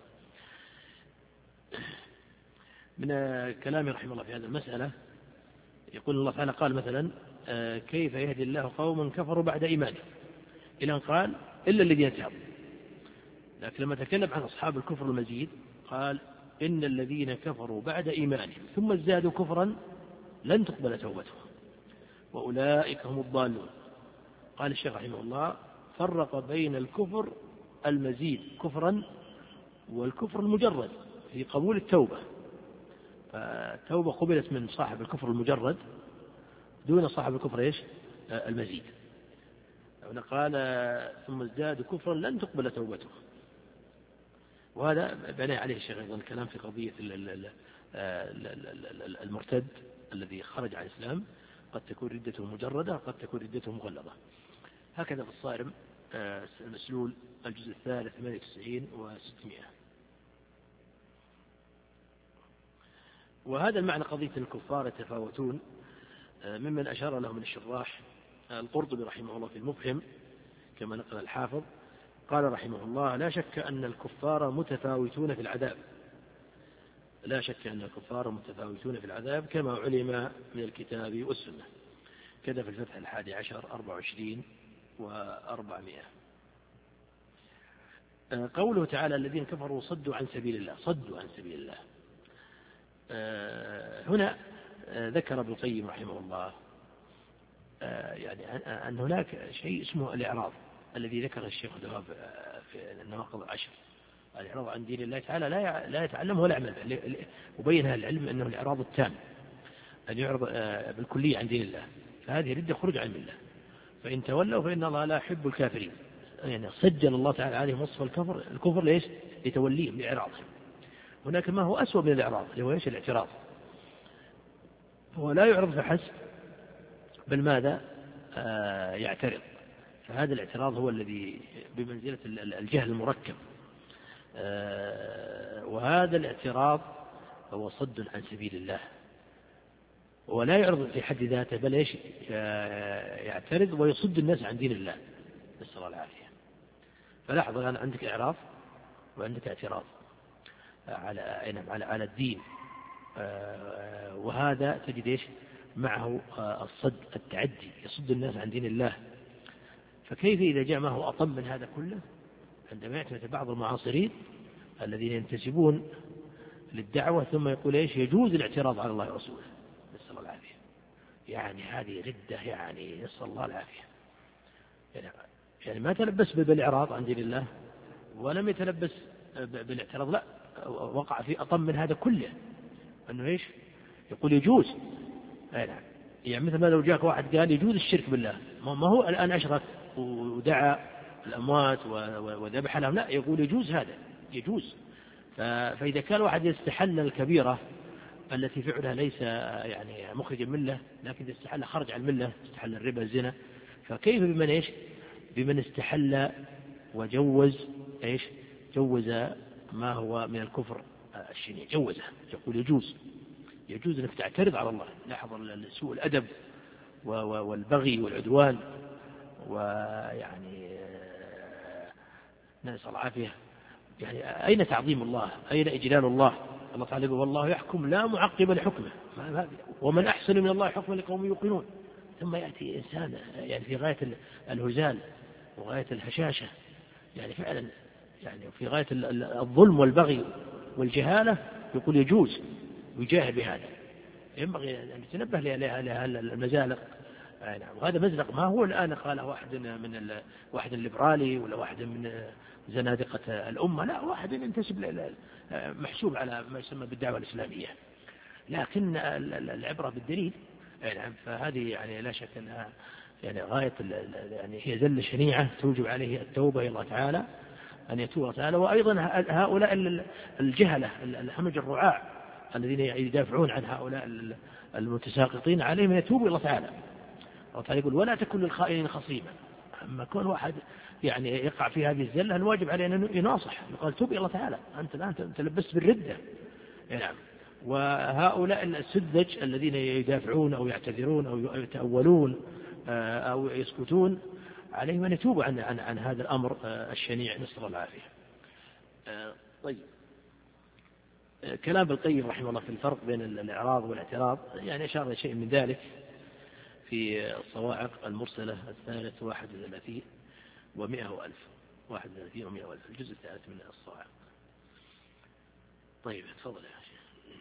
من كلام رحمه الله في هذه المسألة يقول الله تعالى قال مثلا كيف يهدي الله قوما كفروا بعد إيمانهم إلى أن قال إلا الذين تابوا. لكن لما تكلم عن أصحاب الكفر المزيد قال إن الذين كفروا بعد إيمانهم ثم ازدادوا كفرا لن تقبل توبتهم وأولئك هم الضالون. قال الشيخ رحمه الله فرق بين الكفر المزيد كفرا والكفر المجرد في قبول التوبة. فالتوبة قبلت من صاحب الكفر المجرد دون صاحب الكفر إيش المزيد. هنا قال ثم ازدادوا كفرا لن تقبل توبته. وهذا بنى عليه الشيخ أيضا الكلام في قضية المرتد الذي خرج عن الإسلام قد تكون ردته مجردة قد تكون ردته مغلظة. هكذا في الصارم المسلول الجزء الثالث ثمانية وتسعين وستمائة. وهذا المعنى قضية الكفار يتفاوتون ممن أشار له من الشراح القرطبي رحمه الله في المفهم كما نقل الحافظ قال رحمه الله لا شك أن الكفار متفاوتون في العذاب لا شك أن الكفار متفاوتون في العذاب كما علم من الكتاب والسنة. كذا في الفتح الحادي عشر أربع وعشرين وأربعمائة. قوله تعالى الذين كفروا صدوا عن سبيل الله صدوا عن سبيل الله. هنا ذكر ابن القيم رحمه الله يعني أن هناك شيء اسمه الإعراض الذي ذكر الشيخ الوهاب في النواقض العشر. الإعراض عن دين الله تعالى لا لا يتعلم ولا يعمل. وبين هذا العلم أنه الإعراض التام أن يعرض بالكلية عن دين الله فهذه ردة خروج عن الله. فإن تولوا فإن الله لا يحب الكافرين. يعني سجل الله تعالى عليهم وصف الكفر الكفر ليش لتوليهم لإعراضهم. هناك ما هو أسوأ من الإعراض اللي هو إيش الاعتراض. هو لا يعرض فحسب بل ماذا آه يعترض. فهذا الاعتراض هو الذي بمنزلة الجهل المركب. آه وهذا الاعتراض هو صد عن سبيل الله، ولا يعرض في حد ذاته بل ايش يعترض ويصد الناس عن دين الله، نسأل الله العافية. فلاحظ الآن عندك إعراض وعندك اعتراض على على على الدين، وهذا تجد ايش معه الصد التعدي، يصد الناس عن دين الله. فكيف إذا جاء معه أطم من هذا كله؟ عندما يعتمد بعض المعاصرين الذين ينتسبون للدعوة ثم يقول ايش يجوز الاعتراض على الله ورسوله، نسأل الله العافية. يعني هذه ردة، يعني نسأل الله العافية. يعني, يعني ما تلبس بالإعراض عن دين الله ولم يتلبس بالاعتراض، لا، وقع في أطم من هذا كله، أنه إيش يقول يجوز. يعني مثل ما لو جاك واحد قال يجوز الشرك بالله، ما هو الآن أشرك ودعا الأموات وذبح لهم، لا، يقول يجوز، هذا يجوز. فإذا كان واحد يستحل الكبيرة التي فعلها ليس يعني مخرجا من الله، لكن استحل خرج عن الملة، استحل الربا الزنا، فكيف بمن إيش بمن استحل وجوز إيش جوز ما هو من الكفر الشنيع، جوزه، يقول يجوز يجوز أنك تعترض على الله. لاحظ سوء الأدب والبغي والعدوان، ويعني نسأل العافية. يعني أين تعظيم الله؟ أين إجلال الله؟ الله تعالى يقول والله يحكم لا معقب لحكمه، ومن أحسن من الله حكما لقوم يوقنون. ثم يأتي إنسان يعني في غاية الهزال وغاية الهشاشة، يعني فعلا يعني في غاية الظلم والبغي والجهالة، يقول يجوز ويجاهد بهذا. ينبغي أن يتنبه لها المزالق. وهذا مزلق ما هو الآن قاله واحد من واحد الليبرالي ولا واحد من زنادقة الأمة، لا، واحد ينتسب محسوب على ما يسمى بالدعوة الإسلامية، لكن العبرة بالدليل. يعني فهذه يعني لا شك أنها يعني غاية يعني هي زلة شنيعة توجب عليه التوبة إلى الله تعالى، أن يتوب الله تعالى. وأيضا هؤلاء الجهلة الحمج الرعاع الذين يدافعون عن هؤلاء المتساقطين عليهم أن يتوبوا إلى الله تعالى. الله تعالى يقول ولا تكن للخائنين خصيما. أما كون واحد يعني يقع في هذه الزلة، الواجب عليه أن يناصح، يقال توب إلى الله تعالى، أنت الآن تلبست بالردة. نعم. وهؤلاء السذج الذين يدافعون أو يعتذرون أو يتأولون أو يسكتون، عليهم أن يتوبوا عن, عن, عن هذا الأمر الشنيع، نسأل الله العافية. طيب، كلام ابن القيم رحمه الله في الفرق بين الإعراض والاعتراض يعني أشار إلى شيء من ذلك في الصواعق المرسلة الثالث واحد وثلاثين ومئة وألف واحد وثلاثين ومئة وألف الجزء الثالث من الصواعق. طيب تفضل يا شيخ.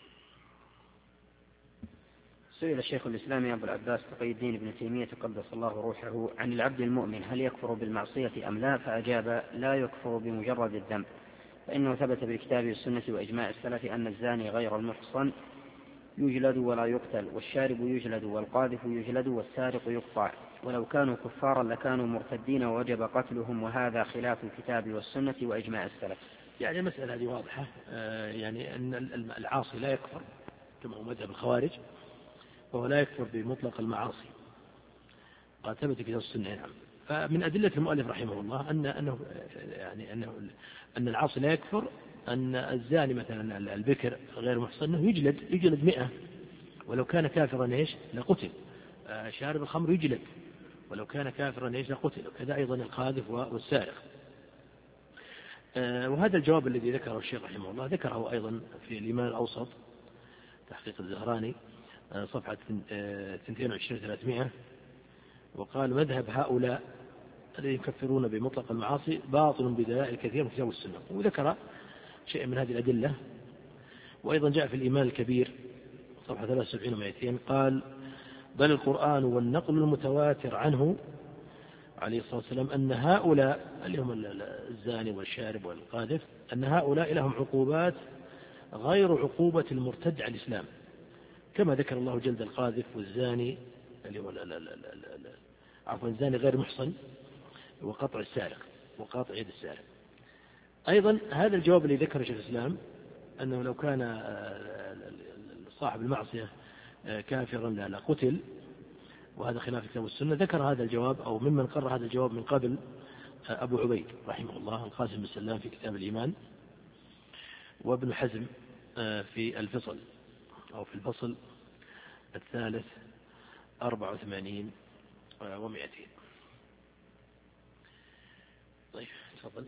سئل الشيخ الإسلامي أبو العباس تقي الدين ابن تيمية قدس الله روحه عن العبد المؤمن هل يكفر بالمعصية أم لا، فأجاب لا يكفر بمجرد الذنب، فإنه ثبت بالكتاب والسنة وإجماع السلف أن الزاني غير المحصن يجلد ولا يقتل، والشارب يجلد، والقاذف يجلد، والسارق يقطع، ولو كانوا كفارا لكانوا مرتدين ووجب قتلهم، وهذا خلاف الكتاب والسنة وإجماع السلف. يعني المسألة هذه واضحة، يعني أن العاصي لا يكفر كما هو مذهب الخوارج، وهو لا يكفر بمطلق المعاصي، قد ثبت في السنة. نعم. فمن أدلة المؤلف رحمه الله أن أنه يعني أنه أن العاصي لا يكفر، أن الزاني مثلا البكر غير محصن يجلد يجلد مئة، ولو كان كافرا ايش لقتل. شارب الخمر يجلد ولو كان كافرا ايش لقتل، وكذا أيضا القاذف والسارق. وهذا الجواب الذي ذكره الشيخ رحمه الله ذكره أيضا في الإيمان الأوسط تحقيق الزهراني صفحة اثنين وعشرين ثلاثمائة، وقال مذهب هؤلاء الذين يكفرون بمطلق المعاصي باطل بدلائل كثيرة من الكتاب والسنة، وذكر شيء من هذه الأدلة. وأيضا جاء في الإيمان الكبير صفحة ثلاثة وسبعين ومئتين قال بل القرآن والنقل المتواتر عنه عليه الصلاة والسلام أن هؤلاء اللي هم الزاني والشارب والقاذف أن هؤلاء لهم عقوبات غير عقوبة المرتد عن الإسلام، كما ذكر الله جلد القاذف والزاني اللي هو عفوا الزاني غير محصن وقطع السارق وقاطع يد السارق. أيضا هذا الجواب الذي ذكر شيخ الإسلام أنه لو كان صاحب المعصية كافرا لا لا قتل، وهذا خلاف الكتاب والسنة. ذكر هذا الجواب أو ممن قرر هذا الجواب من قبل أبو عبيد رحمه الله القاسم بن سلام في كتاب الإيمان، وابن حزم في الفصل أو في الفصل الثالث أربع وثمانين ومئتين. طيب تفضل.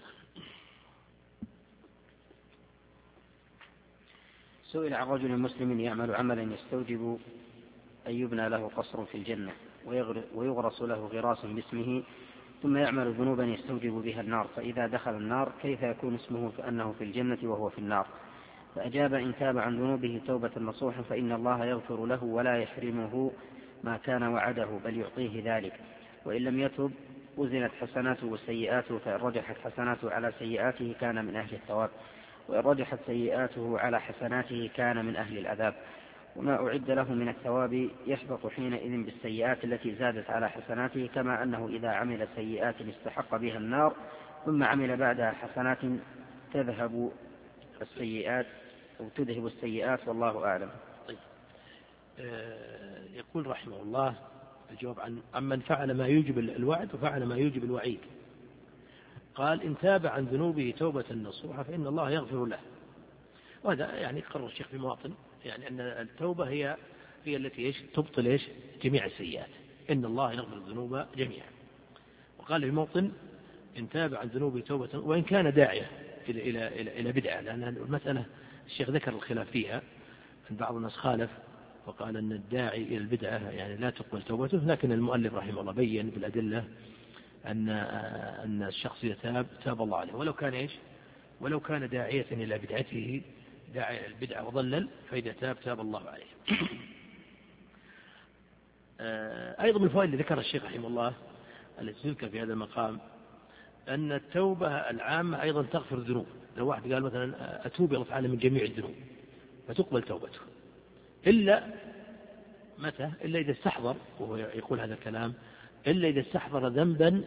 سئل عن رجل مسلم يعمل عملا يستوجب أن يبنى له قصر في الجنة ويغرس له غراس باسمه، ثم يعمل ذنوبا يستوجب بها النار، فإذا دخل النار كيف يكون اسمه كأنه في الجنة وهو في النار؟ فأجاب: إن تاب عن ذنوبه توبة نصوحا فإن الله يغفر له ولا يحرمه ما كان وعده، بل يعطيه ذلك. وإن لم يتب وزنت حسناته وسيئاته، فإن رجحت حسناته على سيئاته كان من أهل الثواب، وإن رجحت سيئاته على حسناته كان من أهل العذاب. وما أعد له من الثواب يحبط حينئذ بالسيئات التي زادت على حسناته، كما أنه إذا عمل سيئات استحق بها النار ثم عمل بعدها حسنات تذهب السيئات أو تذهب السيئات، والله أعلم. طيب. آه يقول رحمه الله الجواب عن عمن فعل ما يوجب الوعد وفعل ما يوجب الوعيد. قال: إن تاب عن ذنوبه توبة نصوحة فإن الله يغفر له. وهذا يعني قرر الشيخ في مواطن، يعني أن التوبة هي هي التي إيش تبطل إيش جميع السيئات، إن الله يغفر الذنوب جميعا. وقال في موطن: إن تاب عن ذنوبه توبة، وإن كان داعية إلى إلى إلى, إلى بدعة، لأن المسألة الشيخ ذكر الخلاف فيها، أن بعض الناس خالف وقال أن الداعي إلى البدعة يعني لا تقبل توبته، لكن المؤلف رحمه الله بين بالأدلة أن أن الشخص يتاب تاب الله عليه، ولو كان إيش ولو كان داعية إلى بدعته داعي البدعة وضلل، فإذا تاب تاب الله عليه. أيضا من الفوائد اللي ذكر الشيخ رحمه الله التي تذكر في هذا المقام أن التوبة العامة أيضا تغفر الذنوب. لو واحد قال مثلا أتوب إلى الله تعالى من جميع الذنوب فتقبل توبته، إلا متى؟ إلا إذا استحضر، وهو يقول هذا الكلام، إلا إذا استحضر ذنبا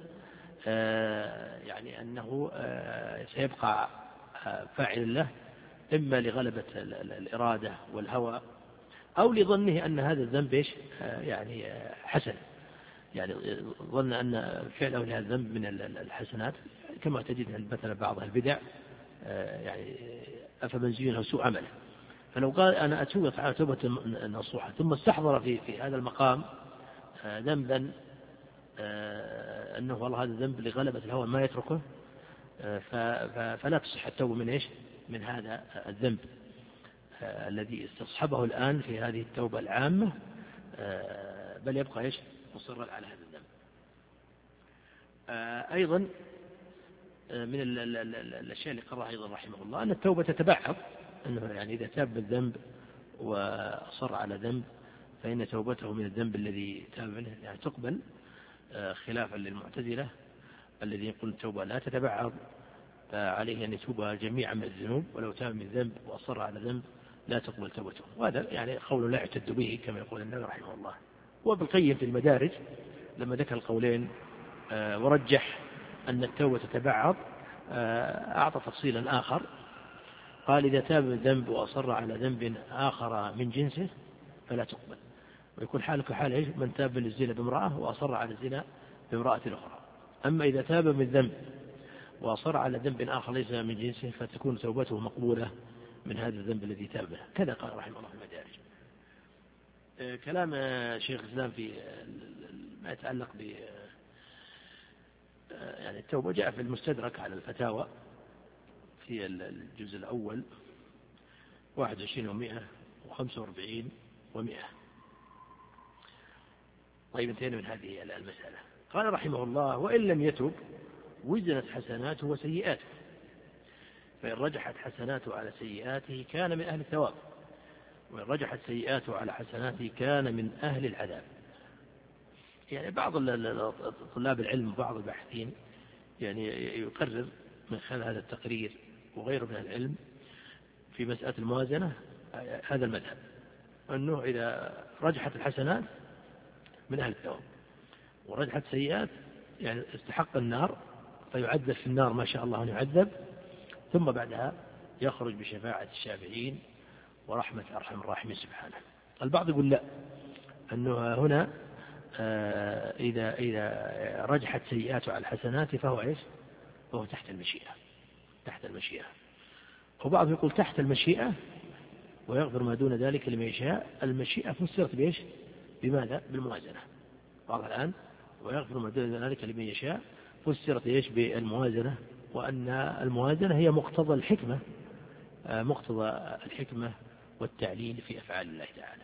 يعني أنه سيبقى فاعل له، إما لغلبة الإرادة والهوى أو لظنه أن هذا الذنب إيش يعني حسن، يعني ظن أن فعله لهذا الذنب من الحسنات، كما تجد مثلا بعض البدع يعني أفمن زين سوء عمله. فلو قال أنا أتوب على توبة نصوحة ثم استحضر في في هذا المقام ذنبا أنه والله هذا الذنب لغلبة الهوى ما يتركه، فلا تصح التوبة من إيش من هذا الذنب الذي استصحبه الآن في هذه التوبة العامة، بل يبقى إيش مصرا على هذا الذنب. أيضا من الأشياء اللي قرأها أيضا رحمه الله أن التوبة تتبعض، أنه يعني إذا تاب من ذنب وأصر على ذنب فإن توبته من الذنب الذي تاب منه يعني تقبل، خلافا للمعتزلة الذي يقول التوبة لا تتبعض، عليه أن يتوب جميعا من الذنوب، ولو تاب من ذنب وأصر على ذنب لا تقبل توبته. وهذا يعني قول لا يعتد به كما يقول النبي رحمه الله. وابن القيم في المدارج لما ذكر القولين ورجح أن التوبة تتبعض أعطى تفصيلا آخر، قال: إذا تاب من ذنب وأصر على ذنب آخر من جنسه فلا تقبل، ويكون حالك حال من تاب من الزنا بامرأة وأصر على الزنا بامرأة أخرى. أما إذا تاب من ذنب وأصر على ذنب آخر ليس من جنسه فتكون توبته مقبولة من هذا الذنب الذي تاب منه. كذا قال رحمه الله في المدارج. كلام شيخ الإسلام في ما يتعلق ب يعني التوبة جاء في المستدرك على الفتاوى في الجزء الأول واحد وعشرين ومئة وخمسة وأربعين ومئة. طيب انتهينا من هذه المسألة. قال رحمه الله: وإن لم يتب وزنت حسناته وسيئاته، فإن رجحت حسناته على سيئاته كان من أهل الثواب، وإن رجحت سيئاته على حسناته كان من أهل العذاب. يعني بعض طلاب العلم وبعض الباحثين يعني يقرر من خلال هذا التقرير وغيره من العلم في مسألة الموازنة هذا المذهب، أنه إذا رجحت الحسنات من أهل الثواب ورجحت سيئات يعني استحق النار فيعذب في النار ما شاء الله أن يعذب، ثم بعدها يخرج بشفاعة الشافعين ورحمة أرحم الراحمين سبحانه. البعض يقول لا، أنه هنا إذا إذا رجحت سيئاته على الحسنات فهو إيش؟ فهو تحت المشيئة، تحت المشيئة. وبعض يقول تحت المشيئة ويغفر ما دون ذلك لمن يشاء. المشيئة فسرت بإيش؟ بماذا؟ بالموازنة. بعض الآن ويغفر ما دون ذلك لمن يشاء فسرت إيش؟ بالموازنة، وأن الموازنة هي مقتضى الحكمة، مقتضى الحكمة والتعليل في أفعال الله تعالى.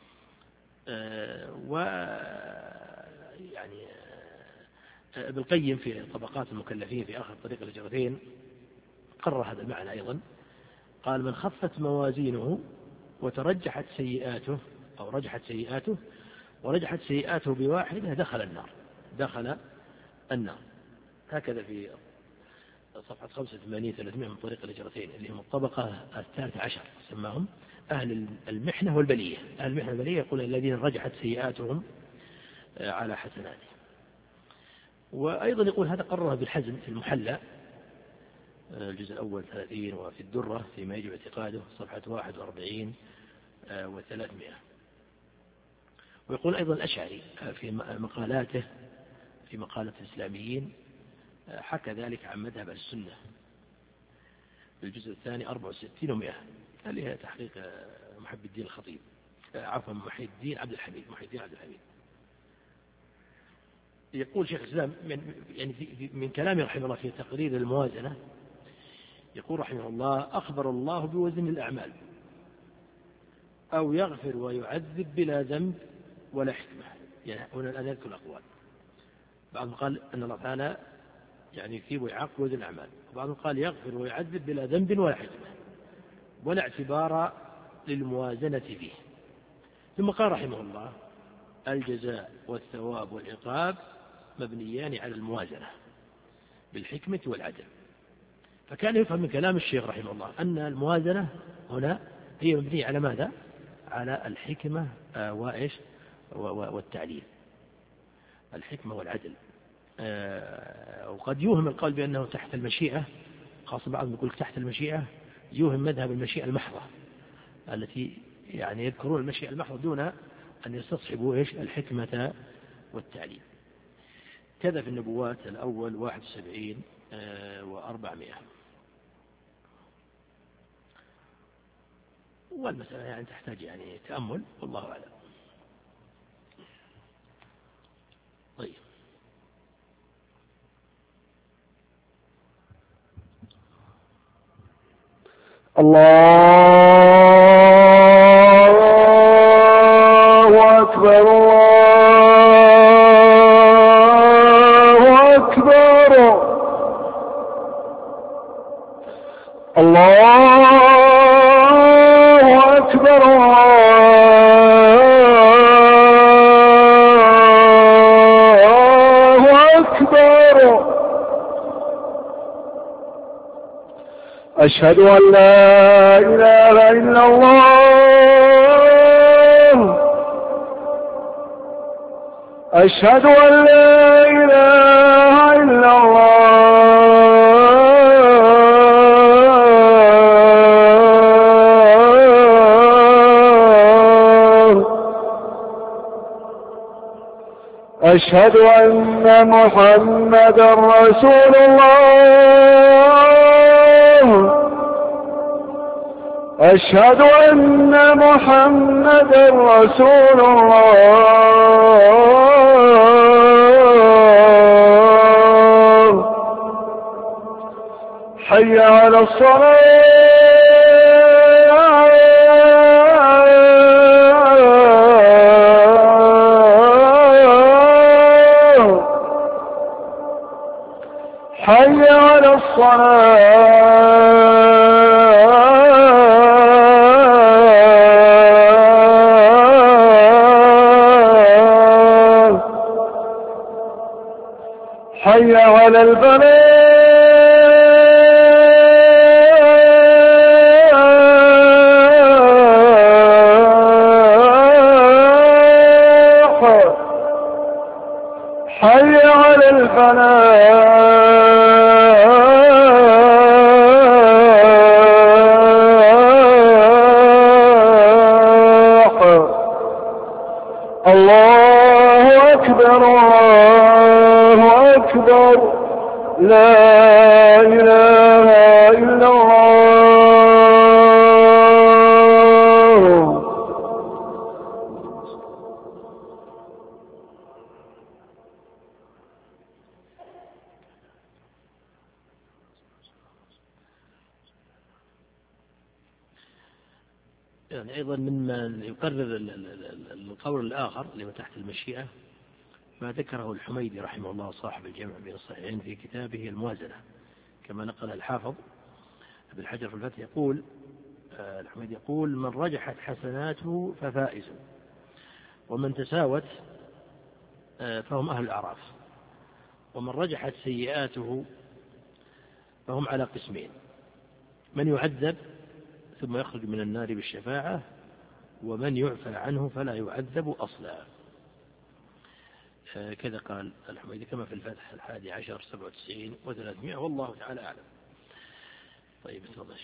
و يعني ابن القيم في طبقات المكلفين في آخر طريق الهجرتين قرر هذا المعنى أيضا. قال: من خفت موازينه وترجحت سيئاته أو رجحت سيئاته ورجحت سيئاته بواحدة دخل النار، دخل النار. هكذا في صفحة خمسة وثمانين ثلاثمائة من طريق الهجرتين، اللي هم الطبقة الثالثة عشر، سماهم أهل المحنة والبلية. أهل المحنة والبلية يقول الذين رجحت سيئاتهم على حسناته. وأيضا يقول هذا قرره بالحزم في المحلى الجزء الأول ثلاثين، وفي الدرة فيما يجب اعتقاده صفحة واحد وأربعين وثلاثمائة. ويقول أيضا الأشعري في مقالاته في مقالة الإسلاميين حكى ذلك عن مذهب السنة في الجزء الثاني أربعة وستين ومئة، اللي هي تحقيق محب الدين الخطيب، عفوا محي الدين عبد الحميد محي الدين عبد الحميد. يقول شيخ الإسلام من يعني من كلامه رحمه الله في تقرير الموازنة، يقول رحمه الله: أخبر الله بوزن الأعمال، أو يغفر ويعذب بلا ذنب ولا حكمة. يعني هنا الآن يذكر الأقوال. بعضهم قال أن الله تعالى يعني يثيب ويعاقب بوزن الأعمال، وبعضهم قال يغفر ويعذب بلا ذنب ولا حكمة ولا اعتبار للموازنة فيه. ثم قال رحمه الله: الجزاء والثواب والعقاب مبنيان على الموازنة بالحكمة والعدل. فكان يفهم من كلام الشيخ رحمه الله أن الموازنة هنا هي مبنية على ماذا؟ على الحكمة وإيش والتعليل، الحكمة والعدل. وقد يوهم القول بأنه تحت المشيئة، خاصة بعضهم يقول تحت المشيئة، يوهم مذهب المشيئة المحضة التي يعني يذكرون المشيئة المحضة دون أن يستصحبوا إيش؟ الحكمة والتعليل. كذا في النبوات الأول واحد وسبعين وأربعمائة. والمسألة يعني تحتاج يعني تأمل، والله أعلم. طيب، الله أكبر الله أكبر الله أكبر الله أكبر. أشهد أن لا إله إلا الله، أشهد أن لا إله إلا الله، أشهد أن محمدا رسول الله، أشهد أن محمدا رسول الله. حي على الصلاة، حي على الصلاة، حي على الفلاح، حي على الفلاح. أكبر لا إله إلا الله. يعني أيضا مما يقرر القول الآخر اللي تحت المشيئة ما ذكره الحميدي رحمه الله صاحب الجمع بين الصحيحين في كتابه الموازنة، كما نقل الحافظ ابن حجر في الفتح يقول الحميدي يقول: من رجحت حسناته ففائز، ومن تساوت فهم أهل الأعراف، ومن رجحت سيئاته فهم على قسمين: من يعذب ثم يخرج من النار بالشفاعة، ومن يعفى عنه فلا يعذب أصلا. كذا قال الحميدي كما في الفتح الحادي عشر سبعة وتسعين وثلاثمائة، والله تعالى أعلم. طيب تفضل.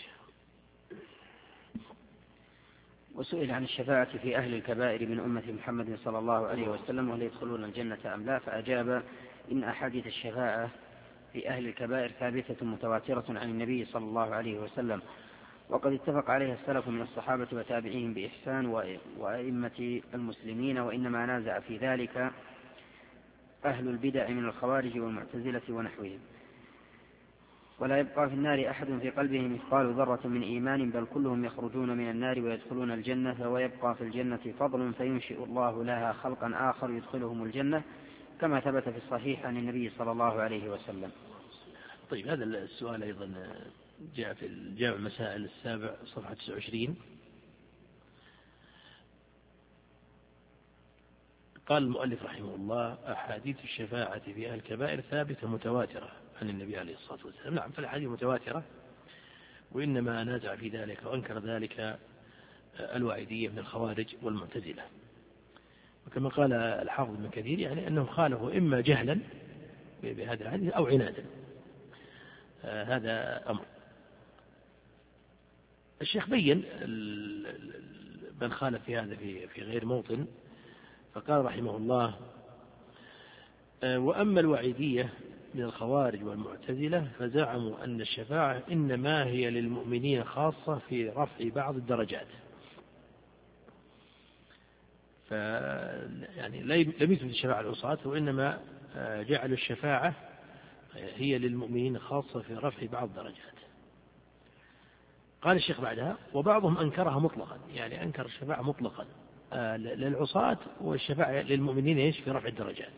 وسئل عن الشفاعة في أهل الكبائر من أمة محمد صلى الله عليه وسلم وهل يدخلون الجنة أم لا، فأجاب: إن أحاديث الشفاعة في أهل الكبائر ثابتة متواترة عن النبي صلى الله عليه وسلم، وقد اتفق عليها السلف من الصحابة وتابعيهم بإحسان وأئمة المسلمين، وإنما نازع في ذلك أهل البدع من الخوارج والمعتزلة ونحوهم. ولا يبقى في النار أحد في قلبه مثقال ذرة من إيمان، بل كلهم يخرجون من النار ويدخلون الجنة، ويبقى في الجنة فضل فينشئ الله لها خلقا آخر يدخلهم الجنة، كما ثبت في الصحيح عن النبي صلى الله عليه وسلم. طيب هذا السؤال أيضا جاء في الجامع المسائل السابع صفحة تسعة وعشرين. قال المؤلف رحمه الله: أحاديث الشفاعة في أهل الكبائر ثابتة متواترة عن النبي عليه الصلاة والسلام. نعم، فالحديث متواترة، وإنما نازع في ذلك وأنكر ذلك الواعدية من الخوارج والمعتزلة. وكما قال الحافظ ابن كثير يعني أنهم خالفوا إما جهلا بهذا الحديث أو عنادا. آه هذا أمر. الشيخ بين من خالف في هذا في في غير موطن، فقال رحمه الله: آه وأما الوعيدية من الخوارج والمعتزلة فزعموا أن الشفاعة إنما هي للمؤمنين خاصة في رفع بعض الدرجات، ف يعني لم يثبت الشفاعة العصاة، وإنما جعلوا الشفاعة هي للمؤمنين خاصة في رفع بعض الدرجات. قال الشيخ بعدها: وبعضهم أنكرها مطلقا، يعني أنكر الشفاعة مطلقا للعصاة، والشفاعة للمؤمنين إيش في رفع الدرجات.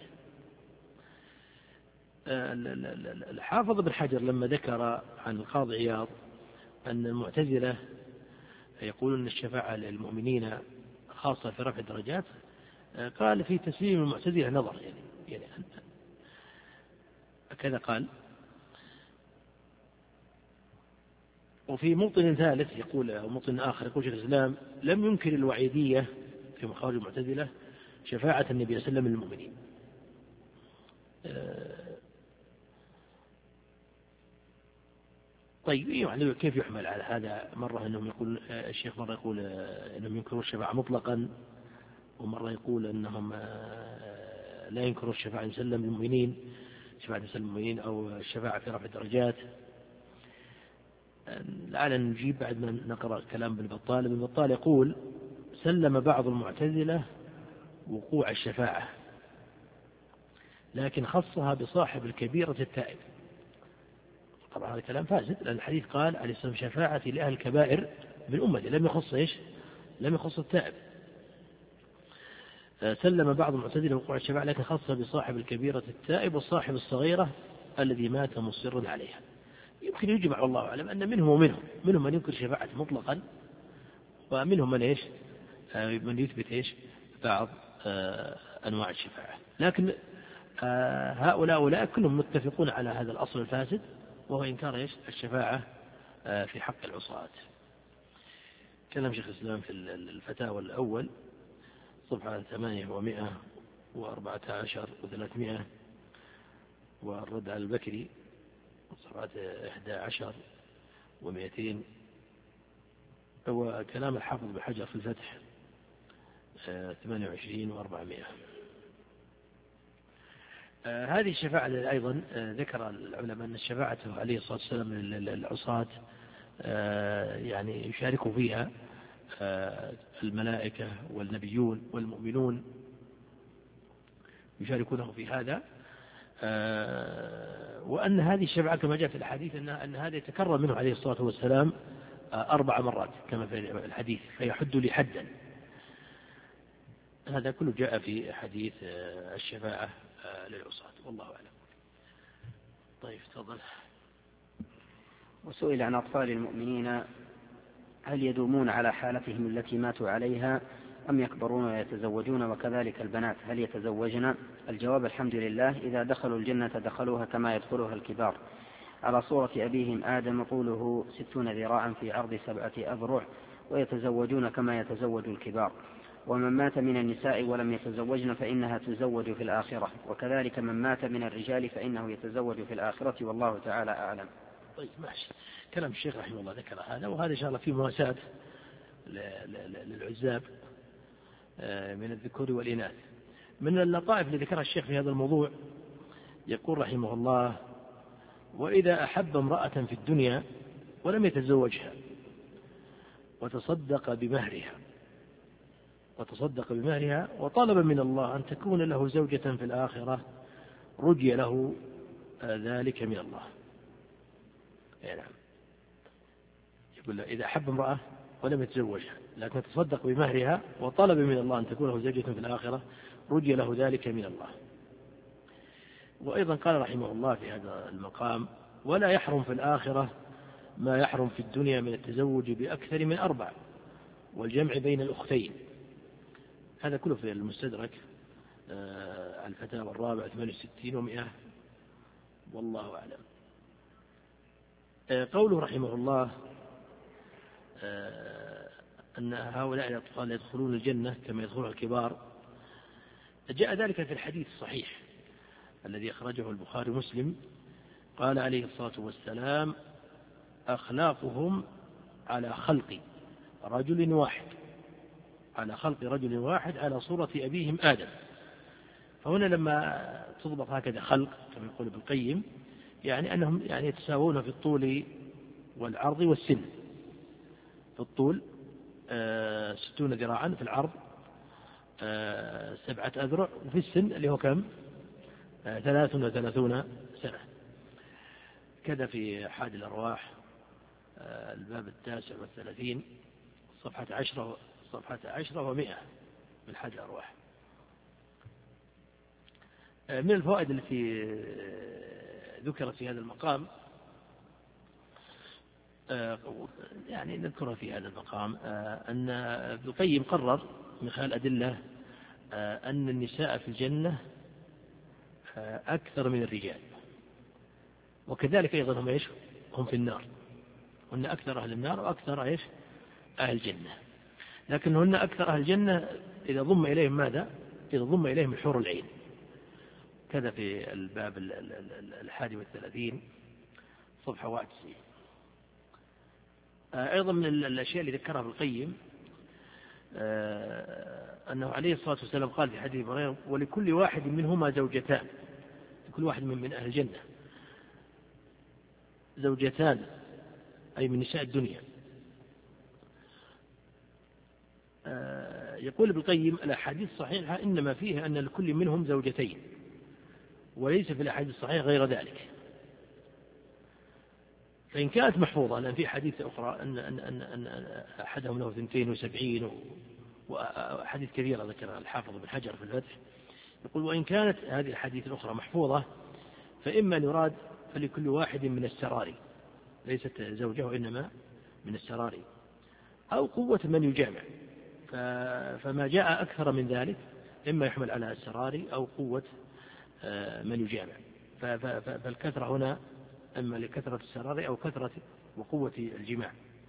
الحافظ ابن حجر لما ذكر عن القاضي عياض أن المعتزلة يقولون أن الشفاعة للمؤمنين خاصة في رفع الدرجات، قال في تسليم المعتزلة نظر، يعني يعني كذا قال. وفي موطن ثالث يقول، أو موطن آخر يقول شيخ الإسلام: لم ينكر الوعيدية في مخارج المعتزلة شفاعة النبي صلى الله عليه وسلم للمؤمنين. طيب يعني كيف يحمل على هذا؟ مرة أنهم يقول الشيخ مرة يقول أنهم ينكروا الشفاعة مطلقا، ومرة يقول أنهم لا ينكروا الشفاعة سلم للمؤمنين، شفاعة سلم المؤمنين أو الشفاعة في رفع الدرجات. لعل نجيب بعد ما نقرأ كلام ابن بطال. ابن بطال يقول: سلم بعض المعتزلة وقوع الشفاعة، لكن خصها بصاحب الكبيرة التائب. طبعا هذا كلام فاسد، لأن الحديث قال عليه السلام: شفاعتي لأهل الكبائر من أمتي، لم يخص إيش؟ لم يخص التائب. سلم بعض المعتزلة وقوع الشفاعة، لكن خصها بصاحب الكبيرة التائب والصاحب الصغيرة الذي مات مصرا عليها. يمكن يجمع والله أعلم أن منهم ومنهم منهم من ينكر شفاعة مطلقا، ومنهم من إيش؟ من يثبت إيش؟ بعض أنواع الشفاعة. لكن هؤلاء أولاء كلهم متفقون على هذا الأصل الفاسد، وهو إنكار إيش؟ الشفاعة في حق العصاة. كلام شيخ الإسلام في الفتاوى الأول صفحة ثمانية ومائة وأربعة عشر وثلاثمائة، والرد على البكري صفحة إحدى عشر ومئتين، وكلام الحافظ بحجر في الفتح ثمانية وعشرين وأربعمائة. آه هذه الشفاعة أيضا آه ذكر العلماء أن شفاعته عليه الصلاة والسلام للعصاة آه يعني يشارك فيها آه الملائكة والنبيون والمؤمنون يشاركونه في هذا، آه وأن هذه الشفاعة كما جاء في الحديث أن, أن هذا يتكرر منه عليه الصلاة والسلام آه أربع مرات كما في الحديث فيحد لي حدا. هذا كله جاء في حديث آه الشفاعة آه للعصاة والله أعلم. طيب تفضل. وسئل عن أطفال المؤمنين هل يدومون على حالتهم التي ماتوا عليها أم يكبرون ويتزوجون، وكذلك البنات هل يتزوجن؟ الجواب الحمد لله، إذا دخلوا الجنة دخلوها كما يدخلها الكبار، على صورة أبيهم آدم طوله ستون ذراعا في عرض سبعة أذرع، ويتزوجون كما يتزوج الكبار. ومن مات من النساء ولم يتزوجن فإنها تزوج في الآخرة، وكذلك من مات من الرجال فإنه يتزوج في الآخرة، والله تعالى أعلم. طيب ماشي، كلام الشيخ رحمه الله ذكر هذا، وهذا إن شاء الله فيه مواساة للعزاب من الذكور والإناث. من اللطائف اللي ذكرها الشيخ في هذا الموضوع يقول رحمه الله: وإذا أحب امرأة في الدنيا ولم يتزوجها وتصدق بمهرها وتصدق بمهرها وطلب من الله أن تكون له زوجة في الآخرة رجي له ذلك من الله. يعني يقول إذا أحب امرأة ولم يتزوجها لكن تصدق بمهرها وطلب من الله أن تكون له زوجة في الآخرة رجي له ذلك من الله. وأيضا قال رحمه الله في هذا المقام: ولا يحرم في الآخرة ما يحرم في الدنيا من التزوج بأكثر من أربع والجمع بين الأختين. هذا كله في المستدرك آه الفتاوى الرابعة ثمانية وستين ومئة والله أعلم. آه قوله رحمه الله آه أن هؤلاء الأطفال يدخلون الجنة كما يدخلها الكبار، جاء ذلك في الحديث الصحيح الذي أخرجه البخاري ومسلم، قال عليه الصلاة والسلام: أخلاقهم على خلق رجل واحد على خلق رجل واحد على صورة أبيهم آدم. فهنا لما تضبط هكذا خلق كما يقول ابن القيم يعني أنهم يعني يتساوون في الطول والعرض والسن. في الطول آه ستون ذراعا، في العرض آه سبعة أذرع، وفي السن اللي هو كم آه ثلاث وثلاثون سنة. كذا في حاد الأرواح آه الباب التاسع والثلاثين صفحة عشرة صفحة عشرة ومئة من حاد الأرواح. آه من الفوائد التي ذكرت في هذا المقام آه يعني نذكرها في هذا المقام آه أن ابن القيم قرر من خلال أدلة آه أن النساء في الجنة آه أكثر من الرجال، وكذلك أيضا هم إيش هم في النار، هن أكثر أهل النار وأكثر إيش أهل الجنة، لكنهن أكثر أهل الجنة إذا ضم إليهم ماذا؟ إذا ضم إليهم الحور العين. كذا في الباب الحادي والثلاثين صفحة واحد وتسعين. أيضا من الأشياء اللي ذكرها ابن القيم أنه عليه الصلاة والسلام قال في حديث إبراهيم: ولكل واحد منهما زوجتان، كل واحد من أهل الجنة زوجتان، أي من نساء الدنيا. يقول ابن القيم: الأحاديث الصحيحة إنما فيها أن لكل منهم زوجتين، وليس في الأحاديث الصحيحة غير ذلك. فإن كانت محفوظة، لأن في حديث أخرى أن, أن, أن, أن أحدهم له اثنتين وسبعين وحديث كثيرة ذكرها الحافظ بن حجر في الفتح، يقول: وإن كانت هذه الحديث الأخرى محفوظة فإما أن يراد فلكل واحد من السراري، ليست زوجه وإنما من السراري، أو قوة من يجامع، فما جاء أكثر من ذلك إما يحمل على السراري أو قوة من يجامع، فالكثرة هنا أما لكثرة السراري أو كثرة وقوة الجماع.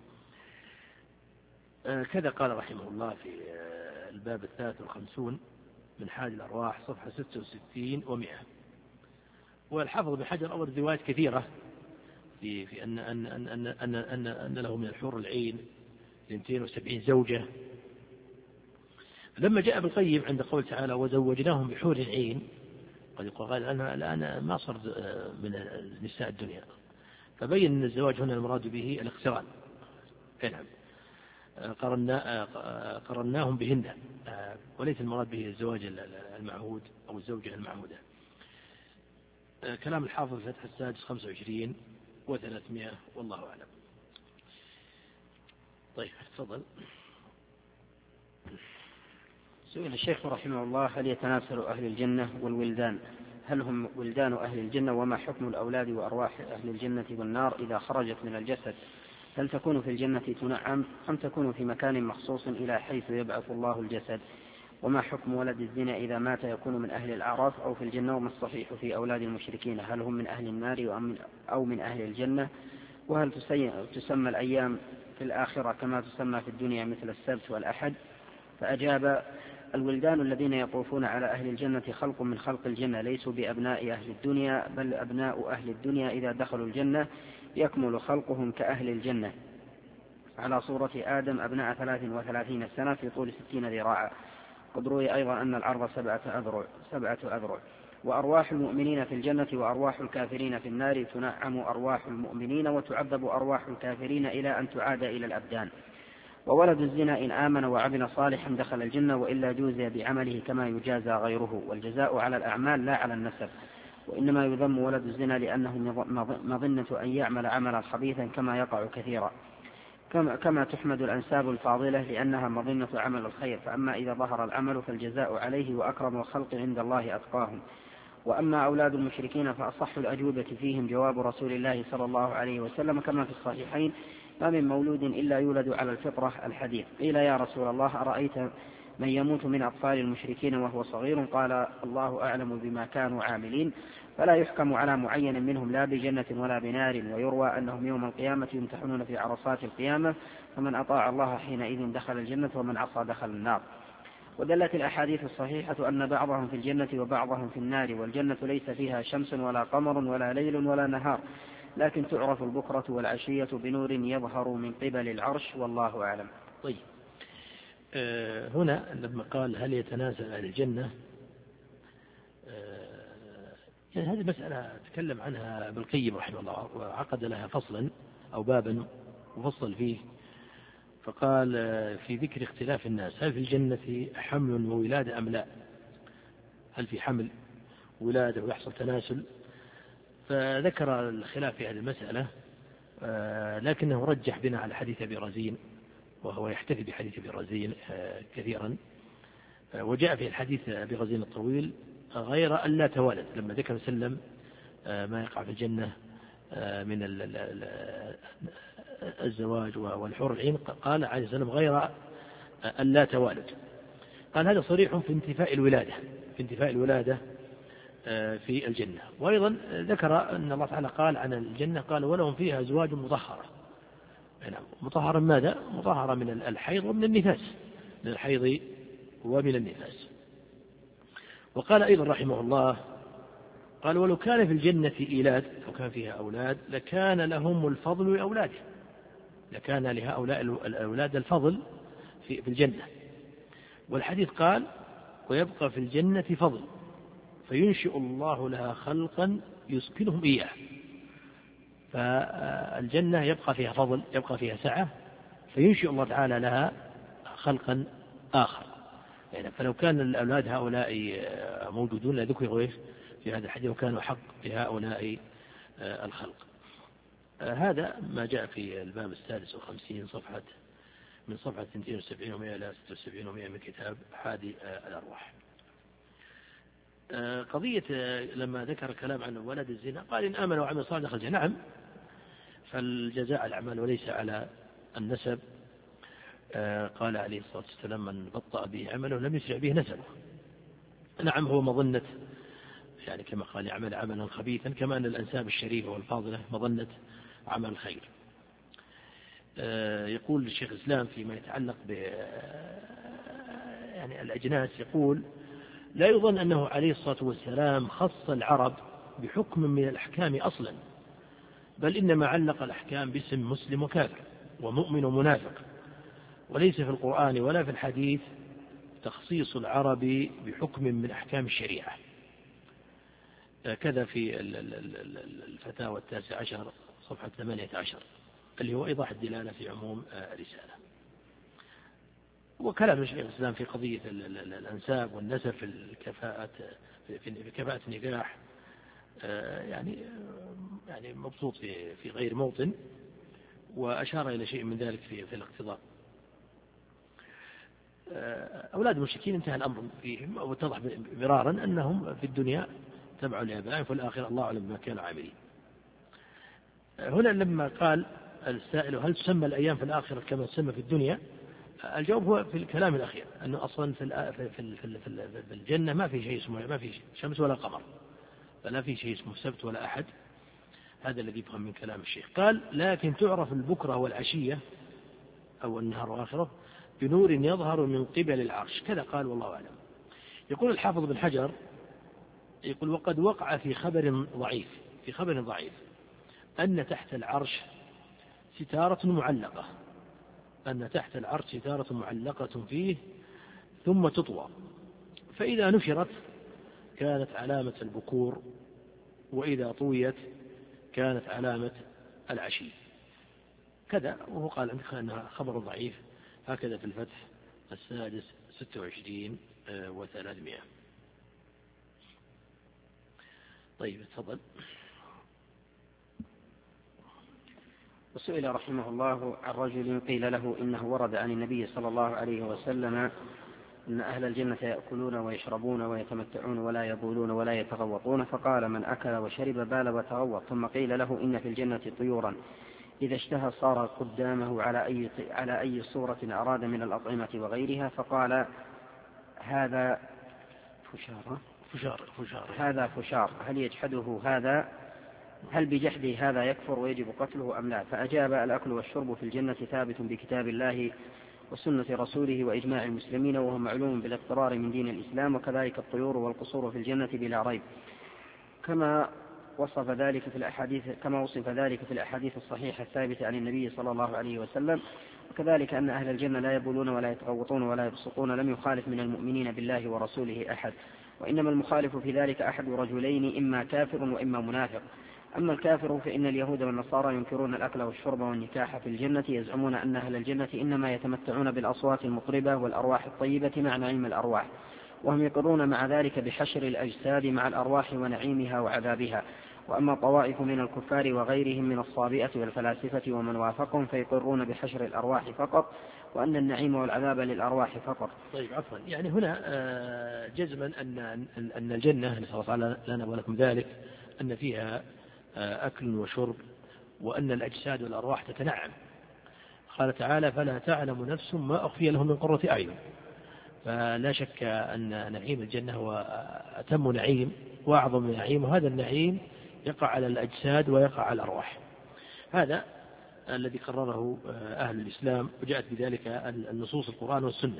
كذا قال رحمه الله في الباب الثالث والخمسون من حاد الأرواح صفحة ستة وستين ومئة. والحافظ بن حجر أورد روايات كثيرة في في أن أن أن أن أن, أن, أن له من الحور العين اثنتين وسبعين زوجة. لما جاء ابن القيم عند قول تعالى: وزوجناهم بحور عين، قد يقال أنا الآن ما صرت من نساء الدنيا، فبين أن الزواج هنا المراد به الاقتران. نعم، قرنا قرناهم بهن، وليس المراد به الزواج المعهود أو الزوجة المعهودة. كلام الحافظ فتح السادس خمسة وعشرين وثلاثمائة والله أعلم. طيب تفضل. سئل الشيخ رحمه الله: هل يتناسل أهل الجنة والولدان؟ هل هم ولدان أهل الجنة؟ وما حكم الأولاد وأرواح أهل الجنة والنار إذا خرجت من الجسد؟ هل تكون في الجنة تنعم أم تكون في مكان مخصوص إلى حيث يبعث الله الجسد؟ وما حكم ولد الزنا إذا مات يكون من أهل الأعراف أو في الجنة؟ وما الصحيح في أولاد المشركين؟ هل هم من أهل النار أو من أهل الجنة؟ وهل تسمى الأيام في الآخرة كما تسمى في الدنيا مثل السبت والأحد؟ فأجاب: الولدان الذين يطوفون على أهل الجنة خلق من خلق الجنة، ليسوا بأبناء أهل الدنيا، بل أبناء أهل الدنيا إذا دخلوا الجنة يكمل خلقهم كأهل الجنة على صورة آدم أبناء ثلاث وثلاثين سنة في طول ستين ذراعا. قد روي أيضا أن العرض سبعة أذرع, سبعة أذرع. وأرواح المؤمنين في الجنة وأرواح الكافرين في النار. تنعم أرواح المؤمنين وتعذب أرواح الكافرين إلى أن تعاد إلى الأبدان. وولد الزنا إن آمن وعمل صالحا دخل الجنة، وإلا جوزي بعمله كما يجازى غيره، والجزاء على الأعمال لا على النسب. وإنما يذم ولد الزنا لأنه مظنة أن يعمل عملا خبيثا كما يقع كثيرا، كما, كما تحمد الأنساب الفاضلة لأنها مظنة عمل الخير. فأما إذا ظهر العمل فالجزاء عليه، وأكرم الخلق عند الله أتقاهم. وأما أولاد المشركين فأصح الأجوبة فيهم جواب رسول الله صلى الله عليه وسلم كما في الصحيحين: ما من مولود إلا يولد على الفطرة الحديث. قيل: يا رسول الله، أرأيت من يموت من أطفال المشركين وهو صغير؟ قال: الله أعلم بما كانوا عاملين. فلا يحكم على معين منهم لا بجنة ولا بنار. ويروى أنهم يوم القيامة يمتحنون في عرصات القيامة، فمن أطاع الله حينئذ دخل الجنة ومن عصى دخل النار. ودلت الأحاديث الصحيحة أن بعضهم في الجنة وبعضهم في النار، والجنة ليس فيها شمس ولا قمر ولا ليل ولا نهار، لكن تعرف البكرة والعشية بنور يظهر من قبل العرش، والله أعلم. طيب، أه هنا لما قال هل يتناسل أهل الجنة، أه يعني هذه مسألة تكلم عنها ابن القيم رحمه الله، وعقد لها فصلا أو بابا مفصل فيه، فقال في ذكر اختلاف الناس: هل في الجنة حمل وولادة أم لا؟ هل في حمل ولادة ويحصل تناسل؟ فذكر الخلاف في هذه المسألة، لكنه رجح بنا على حديث أبي رزين، وهو يحتفي بحديث أبي رزين كثيرا. وجاء في الحديث أبي رزين الطويل غير أن لا توالد، لما ذكر سلم ما يقع في الجنة من الزواج والحور العين، قال عليه السلام غير أن لا توالد. قال هذا صريح في انتفاء الولادة، في انتفاء الولادة في الجنة. وأيضا ذكر أن الله تعالى قال عن الجنة: قال ولهم فيها أزواج مطهرة. يعني مطهرة ماذا؟ مطهرة من الحيض ومن النفاس، من الحيض ومن النفاس. وقال أيضا رحمه الله: قال ولو كان في الجنة إيلاد، لو كان فيها أولاد لكان لهم الفضل لأولاده، لكان لهؤلاء الأولاد الفضل في الجنة. والحديث قال: ويبقى في الجنة فضل فينشئ الله لها خلقا يسكنهم إياه. فالجنة يبقى فيها فضل، يبقى فيها سعة، فينشئ الله تعالى لها خلقا آخر. يعني فلو كان الأولاد هؤلاء موجودون لذكروا في هذا الحديث وكانوا حق لهؤلاء الخلق. هذا ما جاء في الباب السادس والخمسين صفحة من صفحة اثنين وسبعين ومئة إلى ستة وسبعين ومئة من كتاب حادي الأرواح. قضية لما ذكر كلام عن ولد الزنا قال: إن آمن وعمل صالحا دخل الجنة. نعم، فالجزاء على الأعمال وليس على النسب. قال عليه الصلاة والسلام: من بطأ به عمله لم يسرع به نسبه. نعم، هو مظنة، يعني كما قال يعمل عملا خبيثا، كما أن الأنساب الشريفة والفاضلة مظنة عمل الخير. يقول الشيخ الإسلام فيما يتعلق ب يعني الأجناس، يقول: لا يظن أنه عليه الصلاة والسلام خص العرب بحكم من الأحكام أصلا، بل إنما علق الأحكام باسم مسلم وكافر ومؤمن ومنافق، وليس في القرآن ولا في الحديث تخصيص العرب بحكم من أحكام الشريعة. كذا في الفتاوى التاسع عشر صفحة ثمانية عشر اللي هو إيضاح الدلالة في عموم الرسالة. وكلام الشيخ الإسلام في قضية الأنساب والنسب في الكفاءة في كفاءة النكاح يعني يعني مبسوط في غير موطن، وأشار إلى شيء من ذلك في في الاقتضاء. أولاد المشركين انتهى الأمر فيهم، واتضح مرارا أنهم في الدنيا تبعوا لآبائهم، في الآخرة الله أعلم ما كانوا عاملين. هنا لما قال السائل هل تسمى الأيام في الآخرة كما تسمى في الدنيا، الجواب هو في الكلام الأخير أنه أصلا في في في الجنة ما في شيء اسمه ما في شمس ولا قمر، فلا في شيء اسمه سبت ولا أحد. هذا الذي يفهم من كلام الشيخ. قال لكن تعرف البكرة والعشية أو النهار وآخره بنور يظهر من قبل العرش، كذا قال والله أعلم. يقول الحافظ بن حجر يقول وقد وقع في خبر ضعيف في خبر ضعيف أن تحت العرش ستارة معلقة أن تحت العرش ستارة معلقة فيه ثم تطوى، فإذا نشرت كانت علامة البكور، وإذا طويت كانت علامة العشي. كذا وهو قال عندك أنها خبر ضعيف، هكذا في الفتح السادس ستة وعشرين وثلاثمائة. طيب تفضل. وسئل رحمه الله عن رجل قيل له إنه ورد عن النبي صلى الله عليه وسلم أن أهل الجنة يأكلون ويشربون ويتمتعون ولا يبولون ولا يتغوطون، فقال من أكل وشرب بال وتغوط. ثم قيل له إن في الجنة طيورا إذا اشتهى صار قدامه على أي, على أي صورة أراد من الأطعمة وغيرها، فقال هذا فشار فشار فشار هذا فشار هل يجحده هذا هل بجحده هذا يكفر ويجب قتله أم لا؟ فأجاب الأكل والشرب في الجنة ثابت بكتاب الله وسنة رسوله وإجماع المسلمين، وهو معلوم بالاضطرار من دين الإسلام، وكذلك الطيور والقصور في الجنة بلا ريب، كما وصف ذلك في الأحاديث كما وصف ذلك في الأحاديث الصحيحة الثابتة عن النبي صلى الله عليه وسلم. وكذلك أن أهل الجنة لا يبولون ولا يتغوطون ولا يبصقون لم يخالف من المؤمنين بالله ورسوله أحد، وإنما المخالف في ذلك أحد رجلين إما كافر وإما منافق. أما الكافر فإن اليهود والنصارى ينكرون الأكل والشرب والنكاح في الجنة، يزعمون أن أهل الجنة إنما يتمتعون بالأصوات المطربة والأرواح الطيبة مع نعيم الأرواح، وهم يقرون مع ذلك بحشر الأجساد مع الأرواح ونعيمها وعذابها. وأما طوائف من الكفار وغيرهم من الصابئة والفلاسفة ومن وافقهم فيقرون بحشر الأرواح فقط، وأن النعيم والعذاب للأرواح فقط. طيب عفوا، يعني هنا جزما أن أن الجنة نسأل الله تعالى لنا ولكم ذلك أن فيها أكل وشرب، وأن الأجساد والأرواح تتنعم. قال تعالى فلا تعلم نفس ما أخفي لهم من قرة أعين. فلا شك أن نعيم الجنة هو أتم نعيم وأعظم نعيم، وهذا النعيم يقع على الأجساد ويقع على الأرواح. هذا الذي قرره أهل الإسلام، وجاءت بذلك النصوص القرآن والسنة.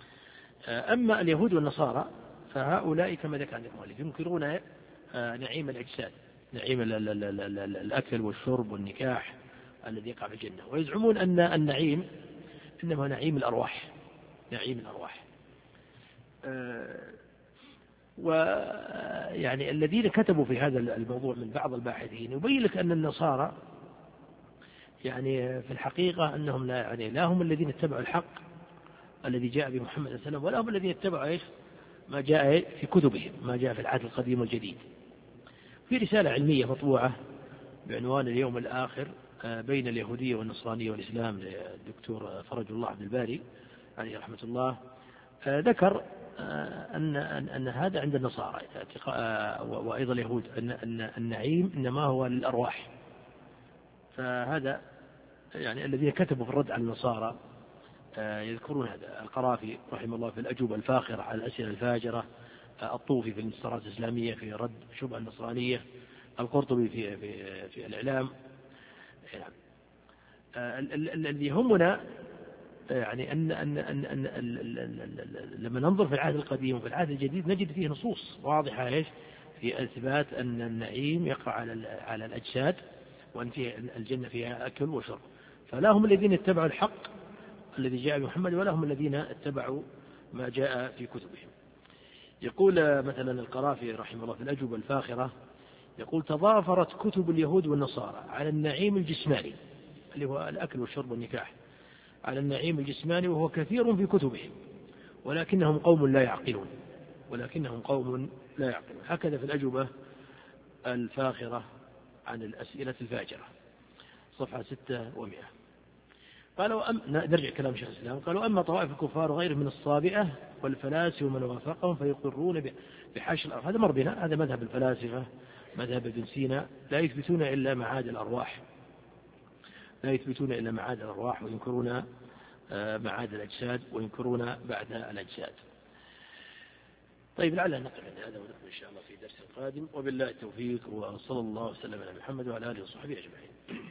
أما اليهود والنصارى فهؤلاء كما ذكر عن المؤلف ينكرون نعيم الأجساد، نعيم الأكل والشرب والنكاح الذي يقع في الجنة، ويزعمون أن النعيم إنما نعيم الأرواح، نعيم الأرواح. ويعني الذين كتبوا في هذا الموضوع من بعض الباحثين يبين لك أن النصارى يعني في الحقيقة أنهم لا, يعني لا هم الذين اتبعوا الحق الذي جاء به محمد صلى الله عليه وسلم، ولا هم الذين اتبعوا إيش ما جاء في كتبهم، ما جاء في العهد القديم والجديد. في رسالة علمية مطبوعة بعنوان اليوم الآخر بين اليهودية والنصرانية والإسلام للدكتور فرج الله عبد الباري عليه رحمة الله، ذكر أن, أن, أن هذا عند النصارى وأيضا اليهود أن, أن النعيم إنما هو للأرواح. فهذا يعني الذين كتبوا في الرد على النصارى يذكرون هذا. القرافي رحمه الله في الأجوبة الفاخرة على الأسئلة الفاجرة، الطوفي في المسطرات الإسلامية في رد شبهة النصرانية، القرطبي في, في, في الإعلام. الذي يهمنا يعني أن, أن, أن, أن, أن لما ننظر في العهد القديم وفي العهد الجديد نجد فيه نصوص واضحة إيش في إثبات أن النعيم يقع على على الأجساد، وأن فيها الجنة فيها أكل وشرب. فلا هم الذين اتبعوا الحق الذي جاء بمحمد، ولا هم الذين اتبعوا ما جاء في كتبهم. يقول مثلا القرافي رحمه الله في الأجوبة الفاخرة يقول تضافرت كتب اليهود والنصارى على النعيم الجسماني اللي هو الأكل والشرب والنكاح، على النعيم الجسماني، وهو كثير في كتبهم، ولكنهم قوم لا يعقلون ولكنهم قوم لا يعقلون. هكذا في الأجوبة الفاخرة عن الأسئلة الفاجرة صفحة ستة ومئة. قالوا أم... نرجع كلام شيخ الإسلام. قالوا أما طوائف الكفار وغيرهم من الصابئة والفلاسفة ومن وافقهم فيقرون بحشر الأرواح. هذا مر بنا، هذا مذهب الفلاسفة، مذهب ابن سينا، لا يثبتون إلا معاد الأرواح، لا يثبتون إلا معاد الأرواح، وينكرون معاد الأجساد، وينكرون بعد الأجساد. طيب لعلنا نقف عند هذا ونكمل إن شاء الله في درس قادم، وبالله التوفيق، وصلى الله وسلم على محمد وعلى آله وصحبه أجمعين.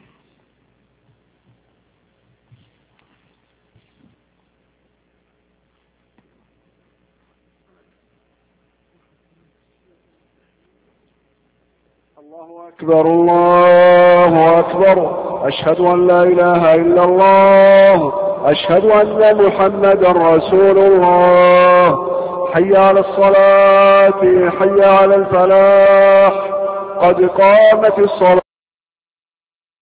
الله أكبر الله أكبر، أشهد أن لا إله إلا الله، أشهد أن محمدا رسول الله. حي على الصلاة، حي على الفلاح، قد قامت الصلاة.